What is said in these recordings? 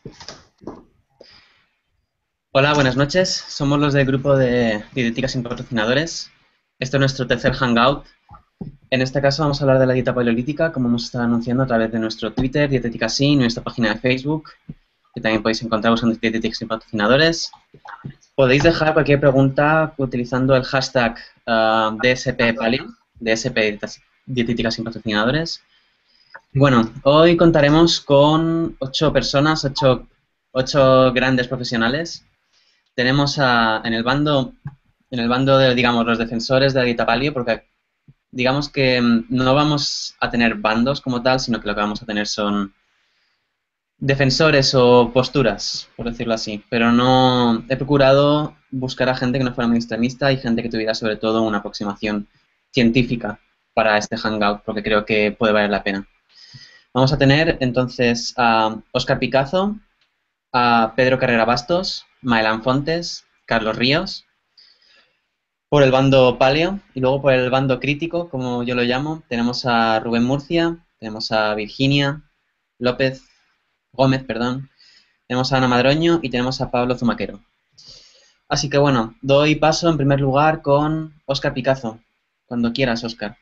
Hola, buenas noches. Somos los del grupo de Dietética sin patrocinadores. Este es nuestro tercer hangout. En este caso vamos a hablar de la dieta paleolítica, como hemos estado anunciando a través de nuestro Twitter, Dietética Sin, nuestra página de Facebook, que también podéis encontrar usando Dietética sin patrocinadores. Podéis dejar cualquier pregunta utilizando el hashtag DSPPaleo, DSP Dietética sin patrocinadores. Bueno, hoy contaremos con 8 personas, ocho grandes profesionales. Tenemos en el bando de, digamos, los defensores de la dieta paleo, porque digamos que no vamos a tener bandos como tal, sino que lo que vamos a tener son defensores o posturas, por decirlo así. Pero no he procurado buscar a gente que no fuera muy extremista y gente que tuviera sobre todo una aproximación científica para este hangout, porque creo que puede valer la pena. Vamos a tener entonces a Óscar Picazo, a Pedro Carrera Bastos, Maelán Fontes, Carlos Ríos, por el bando paleo, y luego por el bando crítico, como yo lo llamo, tenemos a Rubén Murcia, tenemos a Virginia Gómez, perdón, tenemos a Ana Madroño y tenemos a Pablo Zumaquero. Así que bueno, doy paso en primer lugar con Óscar Picazo. Cuando quieras, Óscar.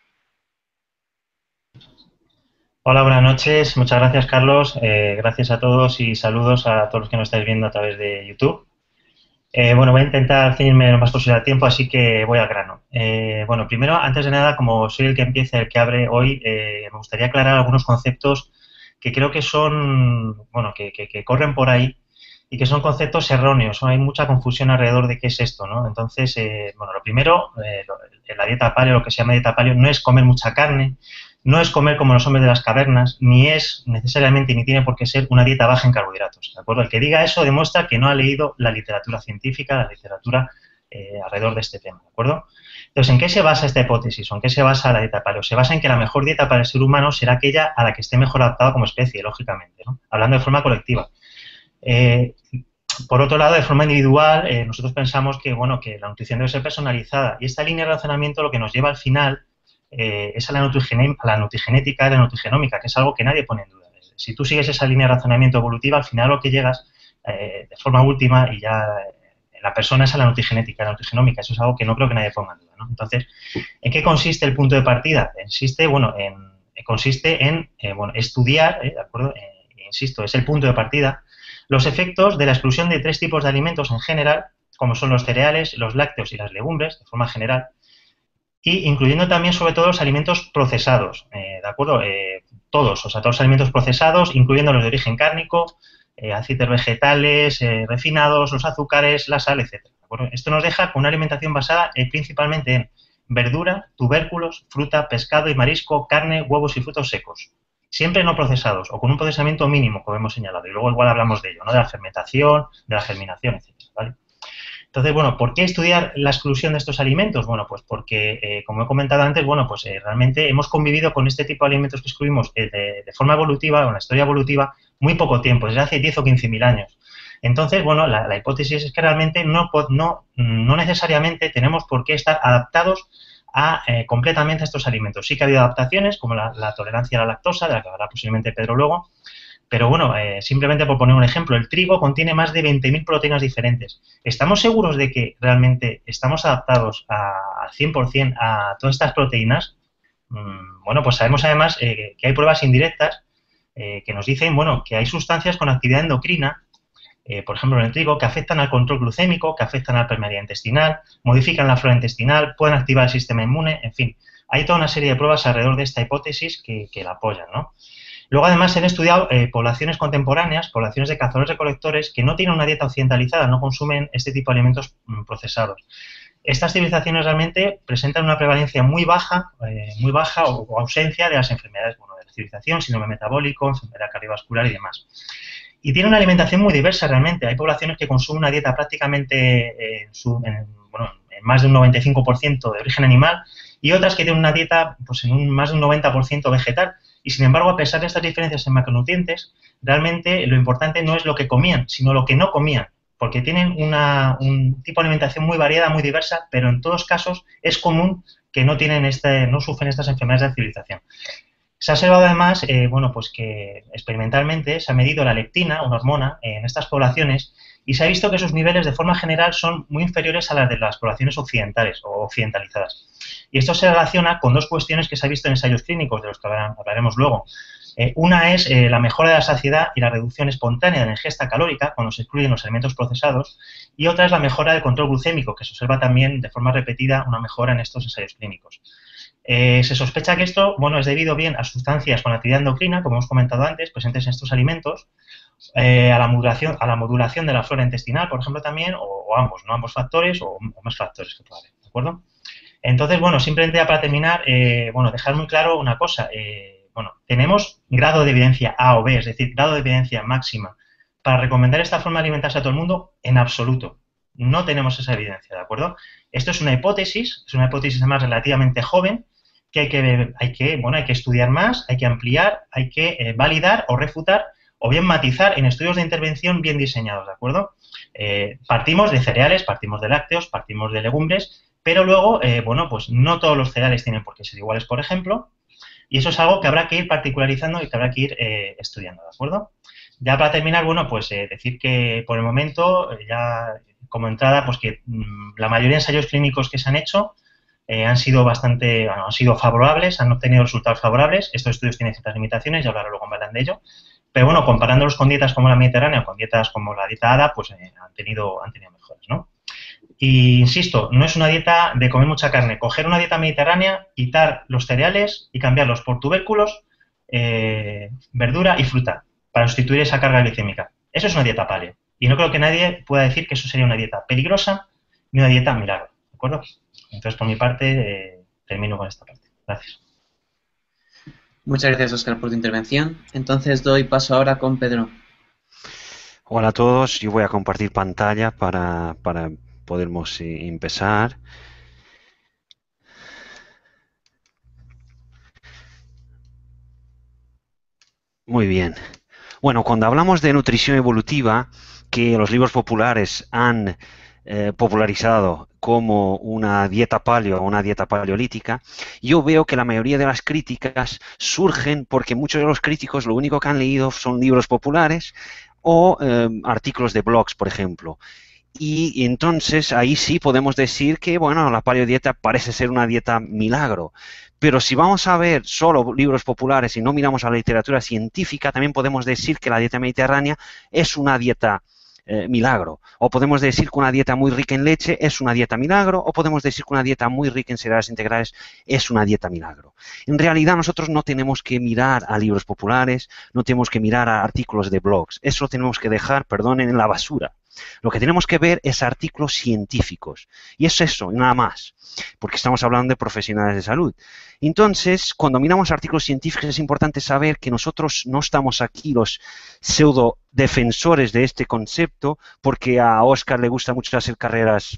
Hola, buenas noches. Muchas gracias, Carlos. Gracias a todos y saludos a todos los que nos estáis viendo a través de YouTube. Bueno, voy a intentar ceñirme lo más posible al tiempo, así que voy al grano. Bueno, primero, antes de nada, como soy el que empieza, el que abre hoy, me gustaría aclarar algunos conceptos que creo que son, bueno, que corren por ahí y que son conceptos erróneos. Hay mucha confusión alrededor de qué es esto, ¿no? Entonces, bueno, lo primero, en la dieta paleo, lo que se llama dieta paleo, no es comer mucha carne, no es comer como los hombres de las cavernas, ni es necesariamente, ni tiene por qué ser una dieta baja en carbohidratos, ¿de acuerdo? El que diga eso demuestra que no ha leído la literatura científica, la literatura alrededor de este tema, ¿de acuerdo? Entonces, ¿en qué se basa esta hipótesis o en qué se basa la dieta paleo? Se basa en que la mejor dieta para el ser humano será aquella a la que esté mejor adaptado como especie, lógicamente, ¿no? Hablando de forma colectiva. Eh, por otro lado, de forma individual, nosotros pensamos que, bueno, que la nutrición debe ser personalizada y esta línea de razonamiento lo que nos lleva al final es a la nutrigenética y la nutrigenómica, que es algo que nadie pone en duda. Si tú sigues esa línea de razonamiento evolutiva, al final lo que llegas de forma última y ya la persona es a la nutrigenética, la nutrigenómica. Eso es algo que no creo que nadie ponga en duda, ¿no? Entonces, ¿en qué consiste el punto de partida? Consiste en bueno, estudiar, ¿de acuerdo? Insisto, es el punto de partida, los efectos de la exclusión de 3 tipos de alimentos en general, como son los cereales, los lácteos y las legumbres, de forma general, y incluyendo también sobre todo los alimentos procesados, ¿de acuerdo? Todos, o sea, todos los alimentos procesados, incluyendo los de origen cárnico, aceites vegetales, refinados, los azúcares, la sal, etcétera. ¿De acuerdo? Esto nos deja con una alimentación basada principalmente en verdura, tubérculos, fruta, pescado y marisco, carne, huevos y frutos secos. Siempre no procesados o con un procesamiento mínimo, como hemos señalado. Y luego igual hablamos de ello, ¿no? De la fermentación, de la germinación, etcétera, ¿vale? Entonces, bueno, ¿por qué estudiar la exclusión de estos alimentos? Bueno, pues porque, como he comentado antes, bueno, pues realmente hemos convivido con este tipo de alimentos que excluimos de forma evolutiva, con la historia evolutiva, muy poco tiempo, desde hace 10 o 15 mil años. Entonces, bueno, la hipótesis es que realmente no necesariamente tenemos por qué estar adaptados completamente a estos alimentos. Sí que ha habido adaptaciones, como la tolerancia a la lactosa, de la que hablará posiblemente Pedro luego, pero bueno, simplemente por poner un ejemplo, el trigo contiene más de 20.000 proteínas diferentes. ¿Estamos seguros de que realmente estamos adaptados al 100% a todas estas proteínas? Bueno, pues sabemos además que hay pruebas indirectas que nos dicen, bueno, que hay sustancias con actividad endocrina, por ejemplo en el trigo, que afectan al control glucémico, que afectan a la permeabilidad intestinal, modifican la flora intestinal, pueden activar el sistema inmune, en fin. Hay toda una serie de pruebas alrededor de esta hipótesis que la apoyan, ¿no? Luego, además, se han estudiado poblaciones contemporáneas, poblaciones de cazadores-recolectores que no tienen una dieta occidentalizada, no consumen este tipo de alimentos procesados. Estas civilizaciones realmente presentan una prevalencia muy baja o ausencia de las enfermedades, bueno, de la civilización, síndrome metabólico, enfermedad cardiovascular y demás. Y tienen una alimentación muy diversa realmente. Hay poblaciones que consumen una dieta prácticamente bueno, en más de un 95% de origen animal y otras que tienen una dieta pues, en más de un 90% vegetal. Y sin embargo, a pesar de estas diferencias en macronutrientes, realmente lo importante no es lo que comían, sino lo que no comían, porque tienen un tipo de alimentación muy variada, muy diversa, pero en todos casos es común que no sufren estas enfermedades de civilización. Se ha observado además, bueno, pues que experimentalmente se ha medido la leptina, una hormona, en estas poblaciones y se ha visto que sus niveles de forma general son muy inferiores a las de las poblaciones occidentales o occidentalizadas. Y esto se relaciona con dos cuestiones que se ha visto en ensayos clínicos, de los que hablaremos luego. Una es la mejora de la saciedad y la reducción espontánea de la ingesta calórica cuando se excluyen los alimentos procesados, y otra es la mejora del control glucémico, que se observa también de forma repetida una mejora en estos ensayos clínicos. Se sospecha que esto, bueno, es debido bien a sustancias con actividad endocrina, como hemos comentado antes, presentes en estos alimentos, a la modulación de la flora intestinal, por ejemplo, también, o ambos, ¿no? Ambos factores o más factores que pueda haber, ¿de acuerdo? Entonces, bueno, simplemente ya para terminar, bueno, dejar muy claro una cosa. Bueno, tenemos grado de evidencia A o B, es decir, grado de evidencia máxima para recomendar esta forma de alimentarse a todo el mundo, en absoluto. No tenemos esa evidencia, ¿de acuerdo? Esto es una hipótesis además relativamente joven, que hay que estudiar más, hay que ampliar, hay que validar o refutar o bien matizar en estudios de intervención bien diseñados, ¿de acuerdo? Partimos de cereales, partimos de lácteos, partimos de legumbres, pero luego, bueno, pues no todos los cereales tienen por qué ser iguales, por ejemplo, y eso es algo que habrá que ir particularizando y que habrá que ir estudiando, ¿de acuerdo? Ya para terminar, bueno, pues decir que por el momento, ya como entrada, pues que la mayoría de ensayos clínicos que se han hecho han sido han sido favorables, han obtenido resultados favorables. Estos estudios tienen ciertas limitaciones, ya hablaré luego en de ello. Pero bueno, comparándolos con dietas como la mediterránea o con dietas como la dieta ADA, pues han tenido mejoras, ¿no? Y insisto, no es una dieta de comer mucha carne. Coger una dieta mediterránea, quitar los cereales y cambiarlos por tubérculos, verdura y fruta para sustituir esa carga glicémica. Eso es una dieta paleo. Y no creo que nadie pueda decir que eso sería una dieta peligrosa ni una dieta milagro. ¿De acuerdo? Entonces, por mi parte, termino con esta parte. Gracias. Muchas gracias, Óscar, por tu intervención. Entonces doy paso ahora con Pedro. Hola a todos, yo voy a compartir pantalla para podermos empezar. Muy bien. Bueno, cuando hablamos de nutrición evolutiva, que los libros populares han popularizado como una dieta paleo o una dieta paleolítica, yo veo que la mayoría de las críticas surgen porque muchos de los críticos lo único que han leído son libros populares o artículos de blogs, por ejemplo. Y entonces ahí sí podemos decir que, bueno, la paleodieta parece ser una dieta milagro. Pero si vamos a ver solo libros populares y no miramos a la literatura científica, también podemos decir que la dieta mediterránea es una dieta milagro. O podemos decir que una dieta muy rica en leche es una dieta milagro, o podemos decir que una dieta muy rica en cereales integrales es una dieta milagro. En realidad nosotros no tenemos que mirar a libros populares, no tenemos que mirar a artículos de blogs. Eso lo tenemos que dejar, perdonen, en la basura. Lo que tenemos que ver es artículos científicos. Y es eso, nada más, porque estamos hablando de profesionales de salud. Entonces, cuando miramos artículos científicos es importante saber que nosotros no estamos aquí los pseudo defensores de este concepto, porque a Óscar le gusta mucho hacer carreras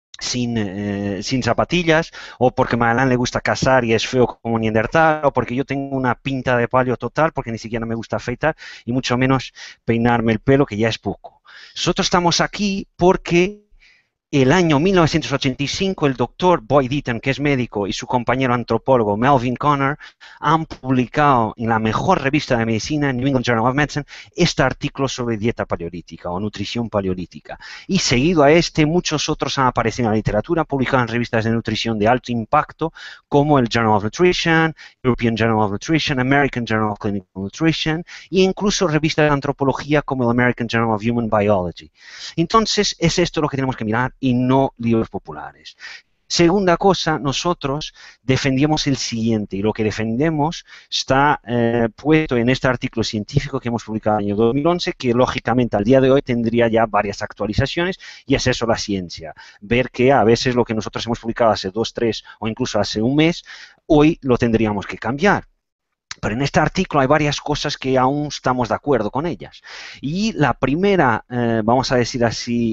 sin zapatillas, o porque a Magalán le gusta cazar y es feo como Neandertal, o porque yo tengo una pinta de palio total, porque ni siquiera me gusta afeitar, y mucho menos peinarme el pelo, que ya es poco. Nosotros estamos aquí porque el año 1985 el doctor Boyd Eaton, que es médico, y su compañero antropólogo Melvin Connor han publicado en la mejor revista de medicina, New England Journal of Medicine, este artículo sobre dieta paleolítica o nutrición paleolítica. Y seguido a este, muchos otros han aparecido en la literatura, publicados en revistas de nutrición de alto impacto, como el Journal of Nutrition, European Journal of Nutrition, American Journal of Clinical Nutrition, e incluso revistas de antropología como el American Journal of Human Biology. Entonces, es esto lo que tenemos que mirar y no libros populares. Segunda cosa, nosotros defendemos el siguiente, y lo que defendemos está puesto en este artículo científico que hemos publicado en el año 2011, que lógicamente al día de hoy tendría ya varias actualizaciones, y es eso la ciencia. Ver que a veces lo que nosotros hemos publicado hace 2, 3 o incluso hace un mes, hoy lo tendríamos que cambiar. Pero en este artículo hay varias cosas que aún estamos de acuerdo con ellas. Y la primera, vamos a decir así,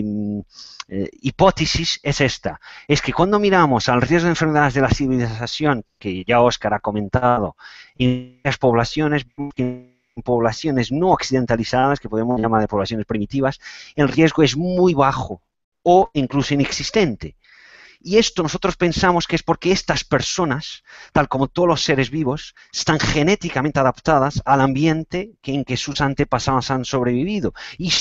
hipótesis es esta. Es que cuando miramos al riesgo de enfermedades de la civilización, que ya Óscar ha comentado, en las poblaciones, en poblaciones no occidentalizadas, que podemos llamar de poblaciones primitivas, el riesgo es muy bajo o incluso inexistente. Y esto nosotros pensamos que es porque estas personas, tal como todos los seres vivos, están genéticamente adaptadas al ambiente en que sus antepasados han sobrevivido y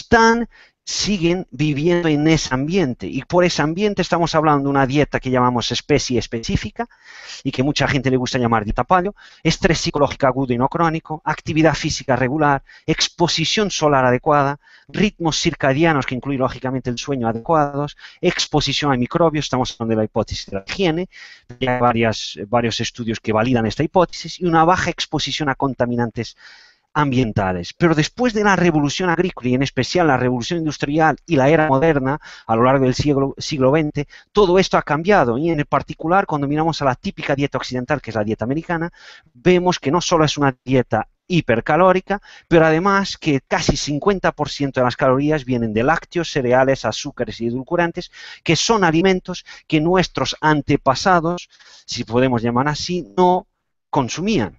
siguen viviendo en ese ambiente. Y por ese ambiente estamos hablando de una dieta que llamamos especie específica y que mucha gente le gusta llamar dieta paleo, estrés psicológico agudo y no crónico, actividad física regular, exposición solar adecuada, ritmos circadianos que incluyen lógicamente el sueño adecuados, exposición a microbios, estamos hablando de la hipótesis de la higiene, hay varios estudios que validan esta hipótesis, y una baja exposición a contaminantes ambientales. Pero después de la revolución agrícola y en especial la revolución industrial y la era moderna a lo largo del siglo XX, todo esto ha cambiado y en particular cuando miramos a la típica dieta occidental, que es la dieta americana, vemos que no solo es una dieta hipercalórica, pero además que casi 50% de las calorías vienen de lácteos, cereales, azúcares y edulcorantes, que son alimentos que nuestros antepasados, si podemos llamar así, no consumían.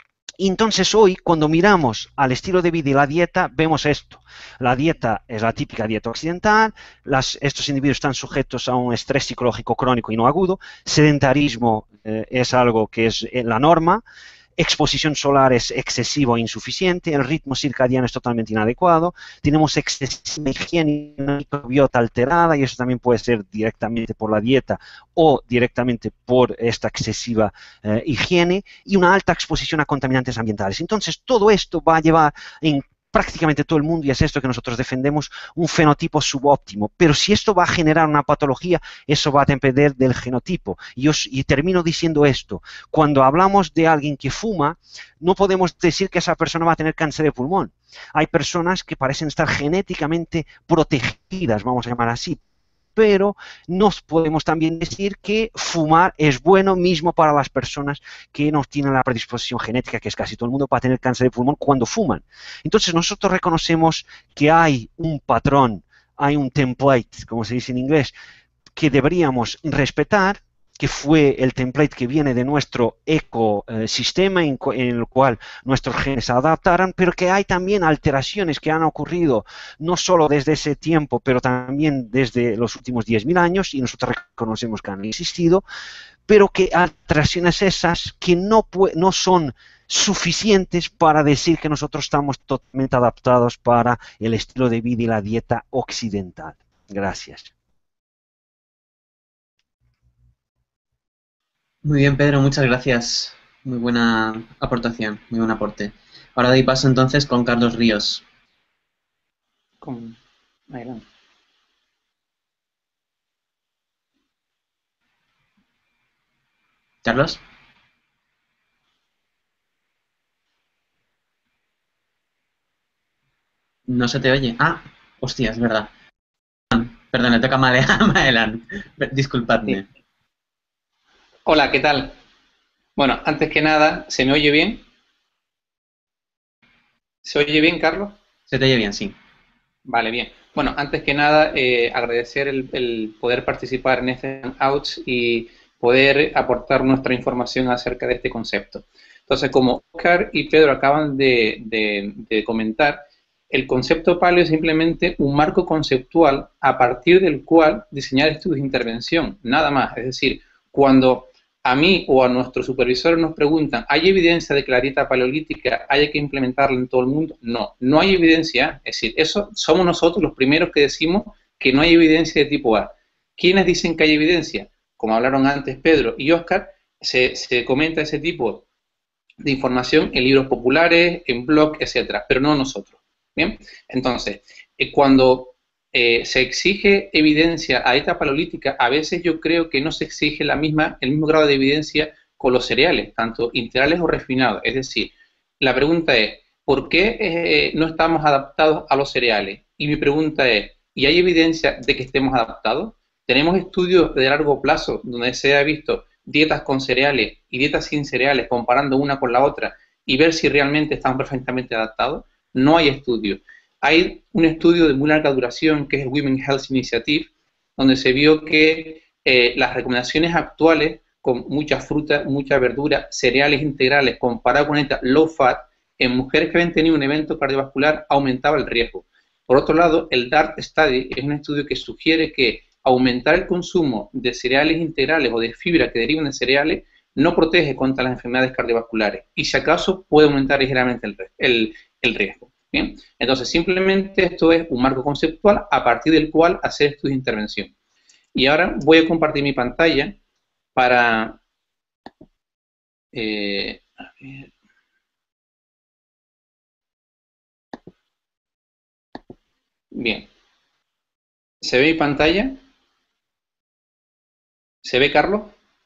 Y entonces hoy, cuando miramos al estilo de vida y la dieta, vemos esto. La dieta es la típica dieta occidental, estos individuos están sujetos a un estrés psicológico crónico y no agudo, sedentarismo es algo que es la norma, exposición solar es excesiva o insuficiente, el ritmo circadiano es totalmente inadecuado, tenemos excesiva higiene y una microbiota alterada, y eso también puede ser directamente por la dieta o directamente por esta excesiva higiene, y una alta exposición a contaminantes ambientales. Entonces, todo esto va a llevar en prácticamente todo el mundo, y es esto que nosotros defendemos, un fenotipo subóptimo. Pero si esto va a generar una patología, eso va a depender del genotipo. Y termino diciendo esto. Cuando hablamos de alguien que fuma, no podemos decir que esa persona va a tener cáncer de pulmón. Hay personas que parecen estar genéticamente protegidas, vamos a llamar así. Pero nos podemos también decir que fumar es bueno mismo para las personas que no tienen la predisposición genética, que es casi todo el mundo, para tener cáncer de pulmón cuando fuman. Entonces nosotros reconocemos que hay un patrón, hay un template, como se dice en inglés, que deberíamos respetar, que fue el template que viene de nuestro ecosistema en el cual nuestros genes se adaptaron, pero que hay también alteraciones que han ocurrido no solo desde ese tiempo, pero también desde los últimos 10.000 años, y nosotros reconocemos que han existido, pero que alteraciones esas que no son suficientes para decir que nosotros estamos totalmente adaptados para el estilo de vida y la dieta occidental. Gracias. Muy bien, Pedro, muchas gracias. Muy buena aportación, muy buen aporte. Ahora doy paso entonces con Carlos Ríos. Adelante. ¿Carlos? No se te oye. Ah, hostia, es verdad. Perdón, le toca a Maelan. Disculpadme. Sí. Hola, ¿qué tal? Bueno, antes que nada, ¿se me oye bien? ¿Se oye bien, Carlos? Se te oye bien, sí. Vale, bien. Bueno, antes que nada, agradecer el poder participar en este Hangouts y poder aportar nuestra información acerca de este concepto. Entonces, como Oscar y Pedro acaban de comentar, el concepto paleo es simplemente un marco conceptual a partir del cual diseñar estudios de intervención, nada más. Es decir, cuando a mí o a nuestros supervisores nos preguntan, ¿hay evidencia de que la dieta paleolítica haya que implementarla en todo el mundo? No, no hay evidencia. Es decir, eso somos nosotros los primeros que decimos que no hay evidencia de tipo A. ¿Quiénes dicen que hay evidencia? Como hablaron antes Pedro y Oscar, se comenta ese tipo de información en libros populares, en blogs, etcétera, pero no nosotros. Bien, entonces, cuando se exige evidencia a dieta paleolítica, a veces yo creo que no se exige el mismo grado de evidencia con los cereales, tanto integrales o refinados. Es decir, la pregunta es, ¿por qué no estamos adaptados a los cereales? Y mi pregunta es, ¿y hay evidencia de que estemos adaptados? Tenemos estudios de largo plazo donde se ha visto dietas con cereales y dietas sin cereales, comparando una con la otra, y ver si realmente están perfectamente adaptados. No hay estudios. Hay un estudio de muy larga duración, que es el Women Health Initiative, donde se vio que las recomendaciones actuales, con mucha fruta, mucha verdura, cereales integrales, comparado con esta low fat, en mujeres que habían tenido un evento cardiovascular, aumentaba el riesgo. Por otro lado, el DART Study es un estudio que sugiere que aumentar el consumo de cereales integrales o de fibra que derivan de cereales no protege contra las enfermedades cardiovasculares y si acaso puede aumentar ligeramente el riesgo. ¿Bien? Entonces, simplemente esto es un marco conceptual a partir del cual hacer estudios de intervención. Y ahora voy a compartir mi pantalla para... a ver. Bien. ¿Se ve mi pantalla? ¿Se ve, Carlos?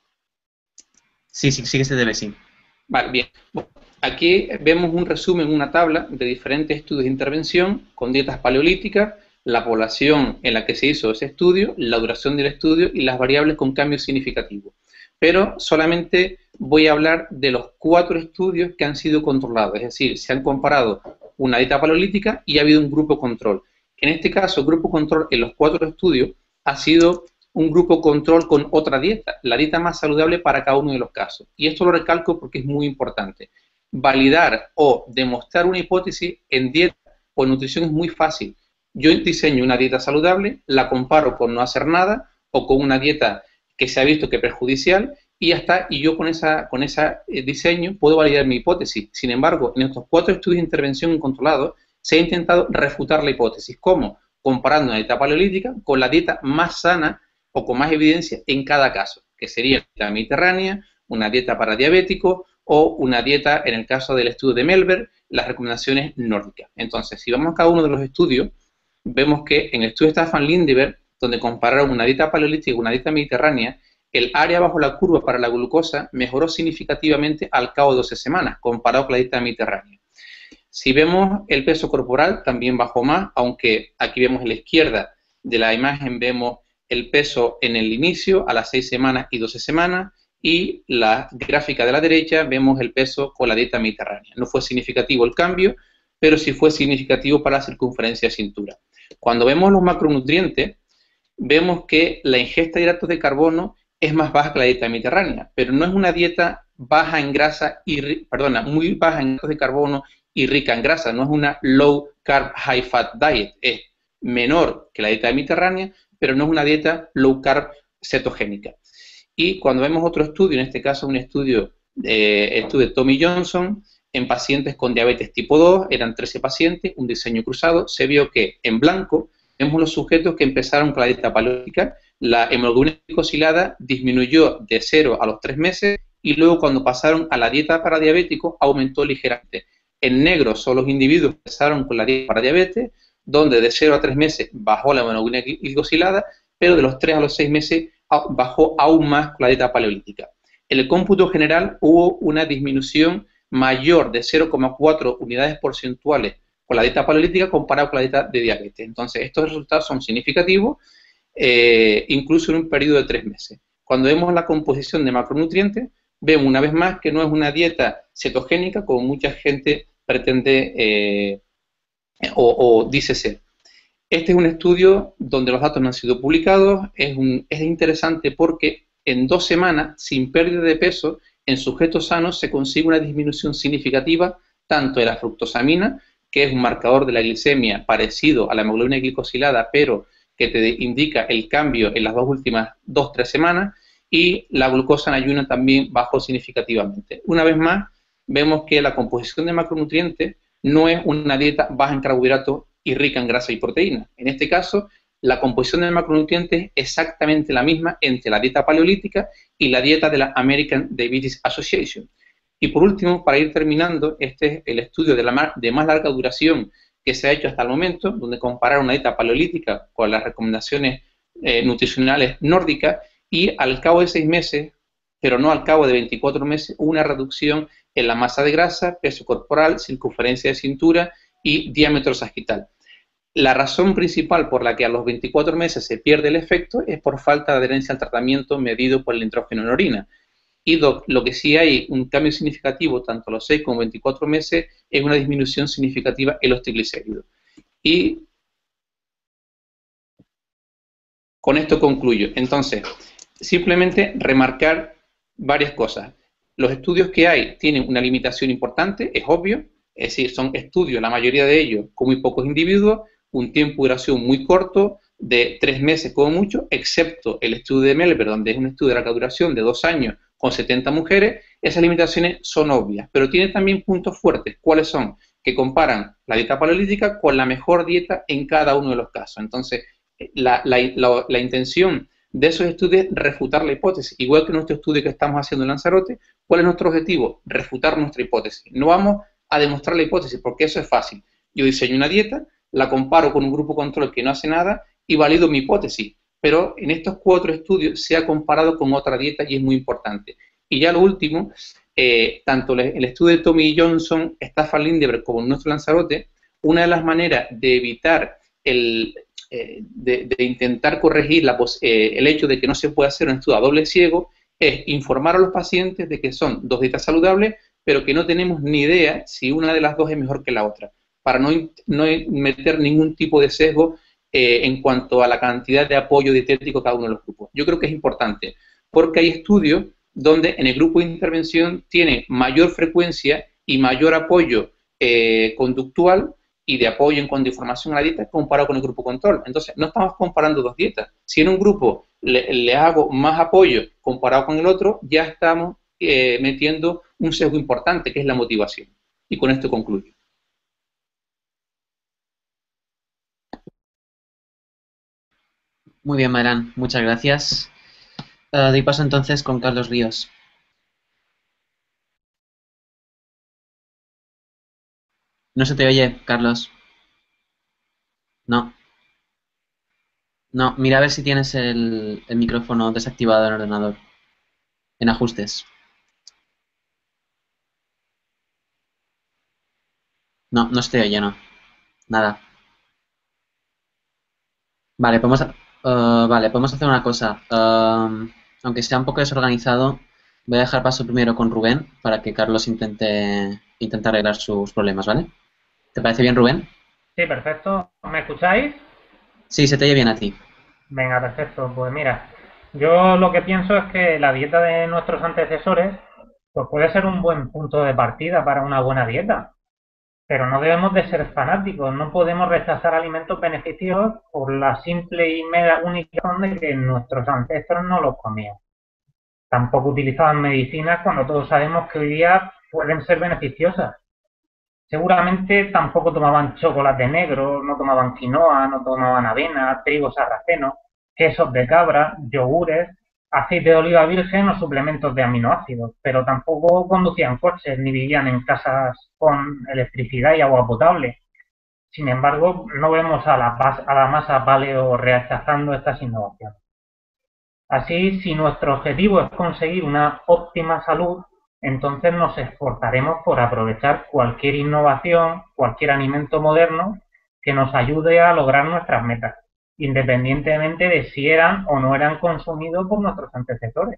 Sí, sí, sí que se debe, sí. Vale, bien. Bueno, aquí vemos un resumen, una tabla de diferentes estudios de intervención con dietas paleolíticas, la población en la que se hizo ese estudio, la duración del estudio y las variables con cambios significativos. Pero solamente voy a hablar de los 4 estudios que han sido controlados, es decir, se han comparado una dieta paleolítica y ha habido un grupo control. En este caso, el grupo control en los 4 estudios ha sido un grupo control con otra dieta, la dieta más saludable para cada uno de los casos. Y esto lo recalco porque es muy importante. Validar o demostrar una hipótesis en dieta o en nutrición es muy fácil. Yo diseño una dieta saludable, la comparo con no hacer nada o con una dieta que se ha visto que es perjudicial y ya está, y yo con ese diseño puedo validar mi hipótesis. Sin embargo, en estos 4 estudios de intervención controlados se ha intentado refutar la hipótesis. ¿Cómo? Comparando una dieta paleolítica con la dieta más sana o con más evidencia en cada caso, que sería la dieta mediterránea, una dieta para diabéticos o una dieta, en el caso del estudio de Melber, las recomendaciones nórdicas. Entonces, si vamos a cada uno de los estudios, vemos que en el estudio de Staffan Lindeberg, donde compararon una dieta paleolítica y una dieta mediterránea, el área bajo la curva para la glucosa mejoró significativamente al cabo de 12 semanas, comparado con la dieta mediterránea. Si vemos el peso corporal, también bajó más, aunque aquí vemos en la izquierda de la imagen, vemos el peso en el inicio, a las 6 semanas y 12 semanas, y la gráfica de la derecha vemos el peso con la dieta mediterránea. No fue significativo el cambio, pero sí fue significativo para la circunferencia de cintura. Cuando vemos los macronutrientes, vemos que la ingesta de hidratos de carbono es más baja que la dieta mediterránea, pero no es una dieta baja en grasa muy baja en hidratos de carbono y rica en grasa, no es una low carb high fat diet, es menor que la dieta mediterránea, pero no es una dieta low carb cetogénica. Y cuando vemos otro estudio, en este caso un estudio de Tommy Johnson, en pacientes con diabetes tipo 2, eran 13 pacientes, un diseño cruzado, se vio que en blanco vemos los sujetos que empezaron con la dieta paleolítica, la hemoglobina glicosilada disminuyó de 0 a los 3 meses y luego cuando pasaron a la dieta para diabéticos aumentó ligeramente. En negro son los individuos que empezaron con la dieta para diabetes, donde de 0 a 3 meses bajó la hemoglobina glicosilada, pero de los 3 a los 6 meses bajó aún más con la dieta paleolítica. En el cómputo general hubo una disminución mayor de 0,4 unidades porcentuales con la dieta paleolítica comparado con la dieta de diabetes. Entonces, estos resultados son significativos, incluso en un periodo de 3 meses. Cuando vemos la composición de macronutrientes, vemos una vez más que no es una dieta cetogénica, como mucha gente pretende o dice ser. Este es un estudio donde los datos no han sido publicados, es interesante porque en 2 semanas, sin pérdida de peso, en sujetos sanos se consigue una disminución significativa tanto de la fructosamina, que es un marcador de la glicemia parecido a la hemoglobina glicosilada, pero que te indica el cambio en las últimas 2-3 semanas, y la glucosa en ayuno también bajó significativamente. Una vez más, vemos que la composición de macronutrientes no es una dieta baja en carbohidratos y rica en grasa y proteína. En este caso, la composición de macronutrientes es exactamente la misma entre la dieta paleolítica y la dieta de la American Diabetes Association. Y por último, para ir terminando, este es el estudio de más larga duración que se ha hecho hasta el momento, donde compararon una dieta paleolítica con las recomendaciones nutricionales nórdicas, y al cabo de 6 meses, pero no al cabo de 24 meses, una reducción en la masa de grasa, peso corporal, circunferencia de cintura y diámetro sagital. La razón principal por la que a los 24 meses se pierde el efecto es por falta de adherencia al tratamiento medido por el nitrógeno en orina. Y lo que sí hay un cambio significativo, tanto a los 6 como 24 meses, es una disminución significativa en los triglicéridos. Y con esto concluyo. Entonces, simplemente remarcar varias cosas. Los estudios que hay tienen una limitación importante, es obvio, es decir, son estudios, la mayoría de ellos, con muy pocos individuos, un tiempo de duración muy corto, de 3 meses como mucho, excepto el estudio de Melber, donde es un estudio de larga duración de 2 años con 70 mujeres. Esas limitaciones son obvias, pero tiene también puntos fuertes. ¿Cuáles son? Que comparan la dieta paleolítica con la mejor dieta en cada uno de los casos. Entonces, la intención de esos estudios es refutar la hipótesis, igual que nuestro estudio que estamos haciendo en Lanzarote. ¿Cuál es nuestro objetivo? Refutar nuestra hipótesis. No vamos a demostrar la hipótesis, porque eso es fácil. Yo diseño una dieta, la comparo con un grupo control que no hace nada y valido mi hipótesis. Pero en estos 4 estudios se ha comparado con otra dieta y es muy importante. Y ya lo último, tanto el estudio de Tommy Johnson, Staffan Lindeberg, como nuestro Lanzarote, una de las maneras de evitar de intentar corregir el hecho de que no se puede hacer un estudio a doble ciego es informar a los pacientes de que son 2 dietas saludables, pero que no tenemos ni idea si una de las 2 es mejor que la otra, para no meter ningún tipo de sesgo en cuanto a la cantidad de apoyo dietético cada uno de los grupos. Yo creo que es importante, porque hay estudios donde en el grupo de intervención tiene mayor frecuencia y mayor apoyo conductual y de apoyo en cuanto a información a la dieta comparado con el grupo control. Entonces, no estamos comparando 2 dietas. Si en un grupo le hago más apoyo comparado con el otro, ya estamos metiendo un sesgo importante, que es la motivación. Y con esto concluyo. Muy bien, Marán, muchas gracias. Doy paso entonces con Carlos Ríos. No se te oye, Carlos. No. No, mira a ver si tienes el micrófono desactivado en el ordenador. En ajustes. No, no se te oye, no. Nada. Vale, podemos hacer una cosa. Aunque sea un poco desorganizado, voy a dejar paso primero con Rubén para que Carlos intente arreglar sus problemas, ¿vale? ¿Te parece bien, Rubén? Sí, perfecto. ¿Me escucháis? Sí, se te oye bien a ti. Venga, perfecto. Pues mira, yo lo que pienso es que la dieta de nuestros antecesores pues puede ser un buen punto de partida para una buena dieta, pero no debemos de ser fanáticos, no podemos rechazar alimentos beneficiosos por la simple y mera única razón de que nuestros ancestros no los comían. Tampoco utilizaban medicinas cuando todos sabemos que hoy día pueden ser beneficiosas. Seguramente tampoco tomaban chocolate negro, no tomaban quinoa, no tomaban avena, trigo sarraceno, quesos de cabra, yogures, aceite de oliva virgen o suplementos de aminoácidos, pero tampoco conducían coches ni vivían en casas con electricidad y agua potable. Sin embargo, no vemos a la masa paleo rechazando estas innovaciones. Así, si nuestro objetivo es conseguir una óptima salud, entonces nos esforzaremos por aprovechar cualquier innovación, cualquier alimento moderno que nos ayude a lograr nuestras metas, independientemente de si eran o no eran consumidos por nuestros antecesores.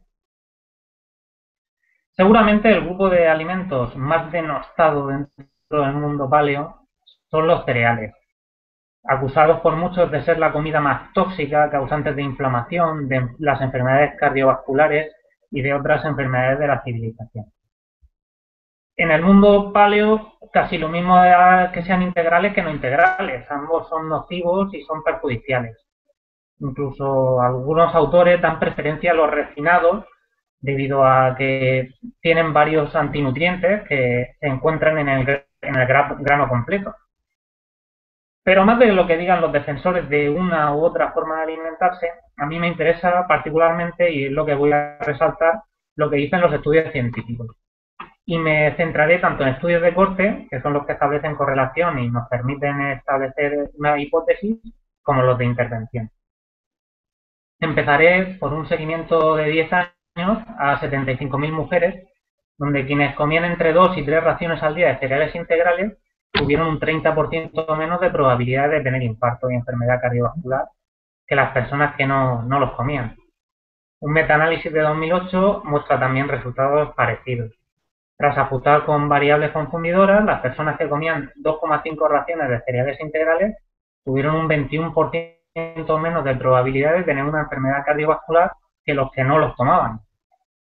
Seguramente el grupo de alimentos más denostado dentro del mundo paleo son los cereales, acusados por muchos de ser la comida más tóxica, causantes de inflamación, de las enfermedades cardiovasculares y de otras enfermedades de la civilización. En el mundo paleo, casi lo mismo que sean integrales que no integrales. Ambos son nocivos y son perjudiciales. Incluso algunos autores dan preferencia a los refinados debido a que tienen varios antinutrientes que se encuentran en el grano completo. Pero más de lo que digan los defensores de una u otra forma de alimentarse, a mí me interesa particularmente, y es lo que voy a resaltar, lo que dicen los estudios científicos. Y me centraré tanto en estudios de corte, que son los que establecen correlación y nos permiten establecer una hipótesis, como los de intervención. Empezaré por un seguimiento de 10 años a 75.000 mujeres, donde quienes comían entre 2 y 3 raciones al día de cereales integrales tuvieron un 30% menos de probabilidad de tener infarto y enfermedad cardiovascular que las personas que no los comían. Un metaanálisis de 2008 muestra también resultados parecidos. Tras ajustar con variables confundidoras, las personas que comían 2,5 raciones de cereales integrales tuvieron un 21% menos de probabilidad de tener una enfermedad cardiovascular que los que no los tomaban.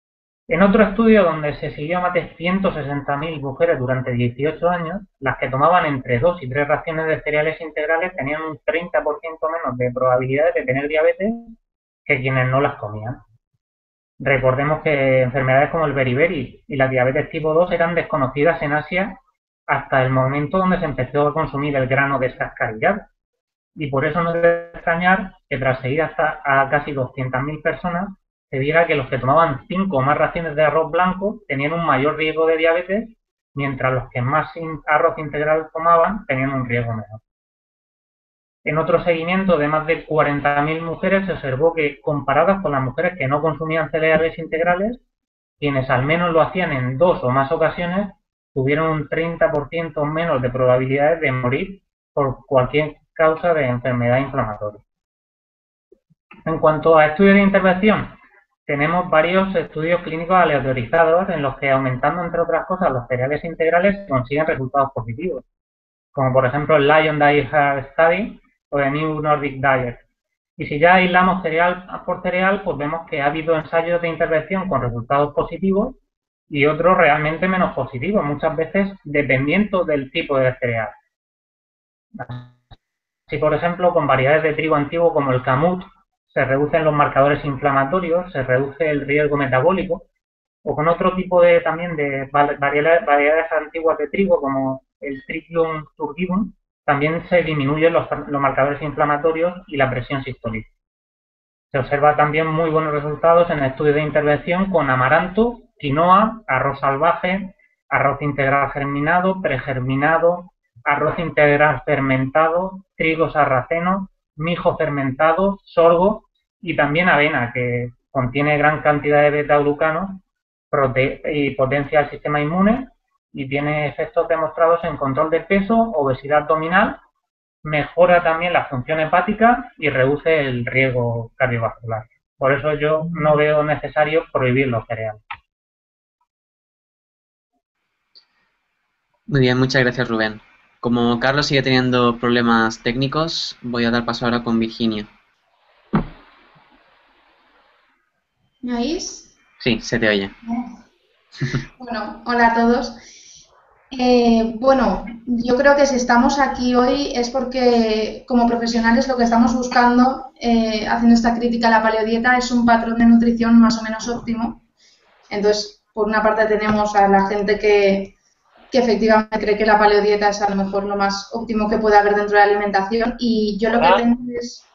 En otro estudio donde se siguió a más de 160.000 mujeres durante 18 años, las que tomaban entre 2 y 3 raciones de cereales integrales tenían un 30% menos de probabilidades de tener diabetes que quienes no las comían. Recordemos que enfermedades como el beriberi y la diabetes tipo 2 eran desconocidas en Asia hasta el momento donde se empezó a consumir el grano descascarillado. Y por eso no debe extrañar que tras seguir hasta a casi 200.000 personas, se viera que los que tomaban 5 o más raciones de arroz blanco tenían un mayor riesgo de diabetes, mientras los que más arroz integral tomaban tenían un riesgo menor. En otro seguimiento de más de 40.000 mujeres se observó que, comparadas con las mujeres que no consumían cereales integrales, quienes al menos lo hacían en 2 o más ocasiones, tuvieron un 30% menos de probabilidades de morir por cualquier causa de enfermedad inflamatoria. En cuanto a estudios de intervención, tenemos varios estudios clínicos aleatorizados en los que, aumentando entre otras cosas los cereales integrales, se consiguen resultados positivos, como por ejemplo el Lion Diet Heart Study o el New Nordic Diet. Y si ya aislamos cereal por cereal, pues vemos que ha habido ensayos de intervención con resultados positivos y otros realmente menos positivos, muchas veces dependiendo del tipo de cereal. Así, por ejemplo, con variedades de trigo antiguo como el kamut, se reducen los marcadores inflamatorios, se reduce el riesgo metabólico, o con otro tipo también de variedades antiguas de trigo como el Triticum turgidum, también se disminuyen los marcadores inflamatorios y la presión sistólica. Se observa también muy buenos resultados en estudios de intervención con amaranto, quinoa, arroz salvaje, arroz integral germinado, pregerminado, arroz integral fermentado, trigo sarraceno, mijo fermentado, sorgo y también avena, que contiene gran cantidad de beta-glucanos y potencia el sistema inmune y tiene efectos demostrados en control de peso, obesidad abdominal, mejora también la función hepática y reduce el riesgo cardiovascular. Por eso yo no veo necesario prohibir los cereales. Muy bien, muchas gracias, Rubén. Como Carlos sigue teniendo problemas técnicos, voy a dar paso ahora con Virginia. ¿Me oís? Sí, se te oye. Bueno, hola a todos. Bueno, yo creo que si estamos aquí hoy es porque como profesionales lo que estamos buscando, haciendo esta crítica a la paleodieta, es un patrón de nutrición más o menos óptimo. Entonces, por una parte tenemos a la gente que efectivamente cree que la paleodieta es a lo mejor lo más óptimo que puede haber dentro de la alimentación, y yo lo que tengo es...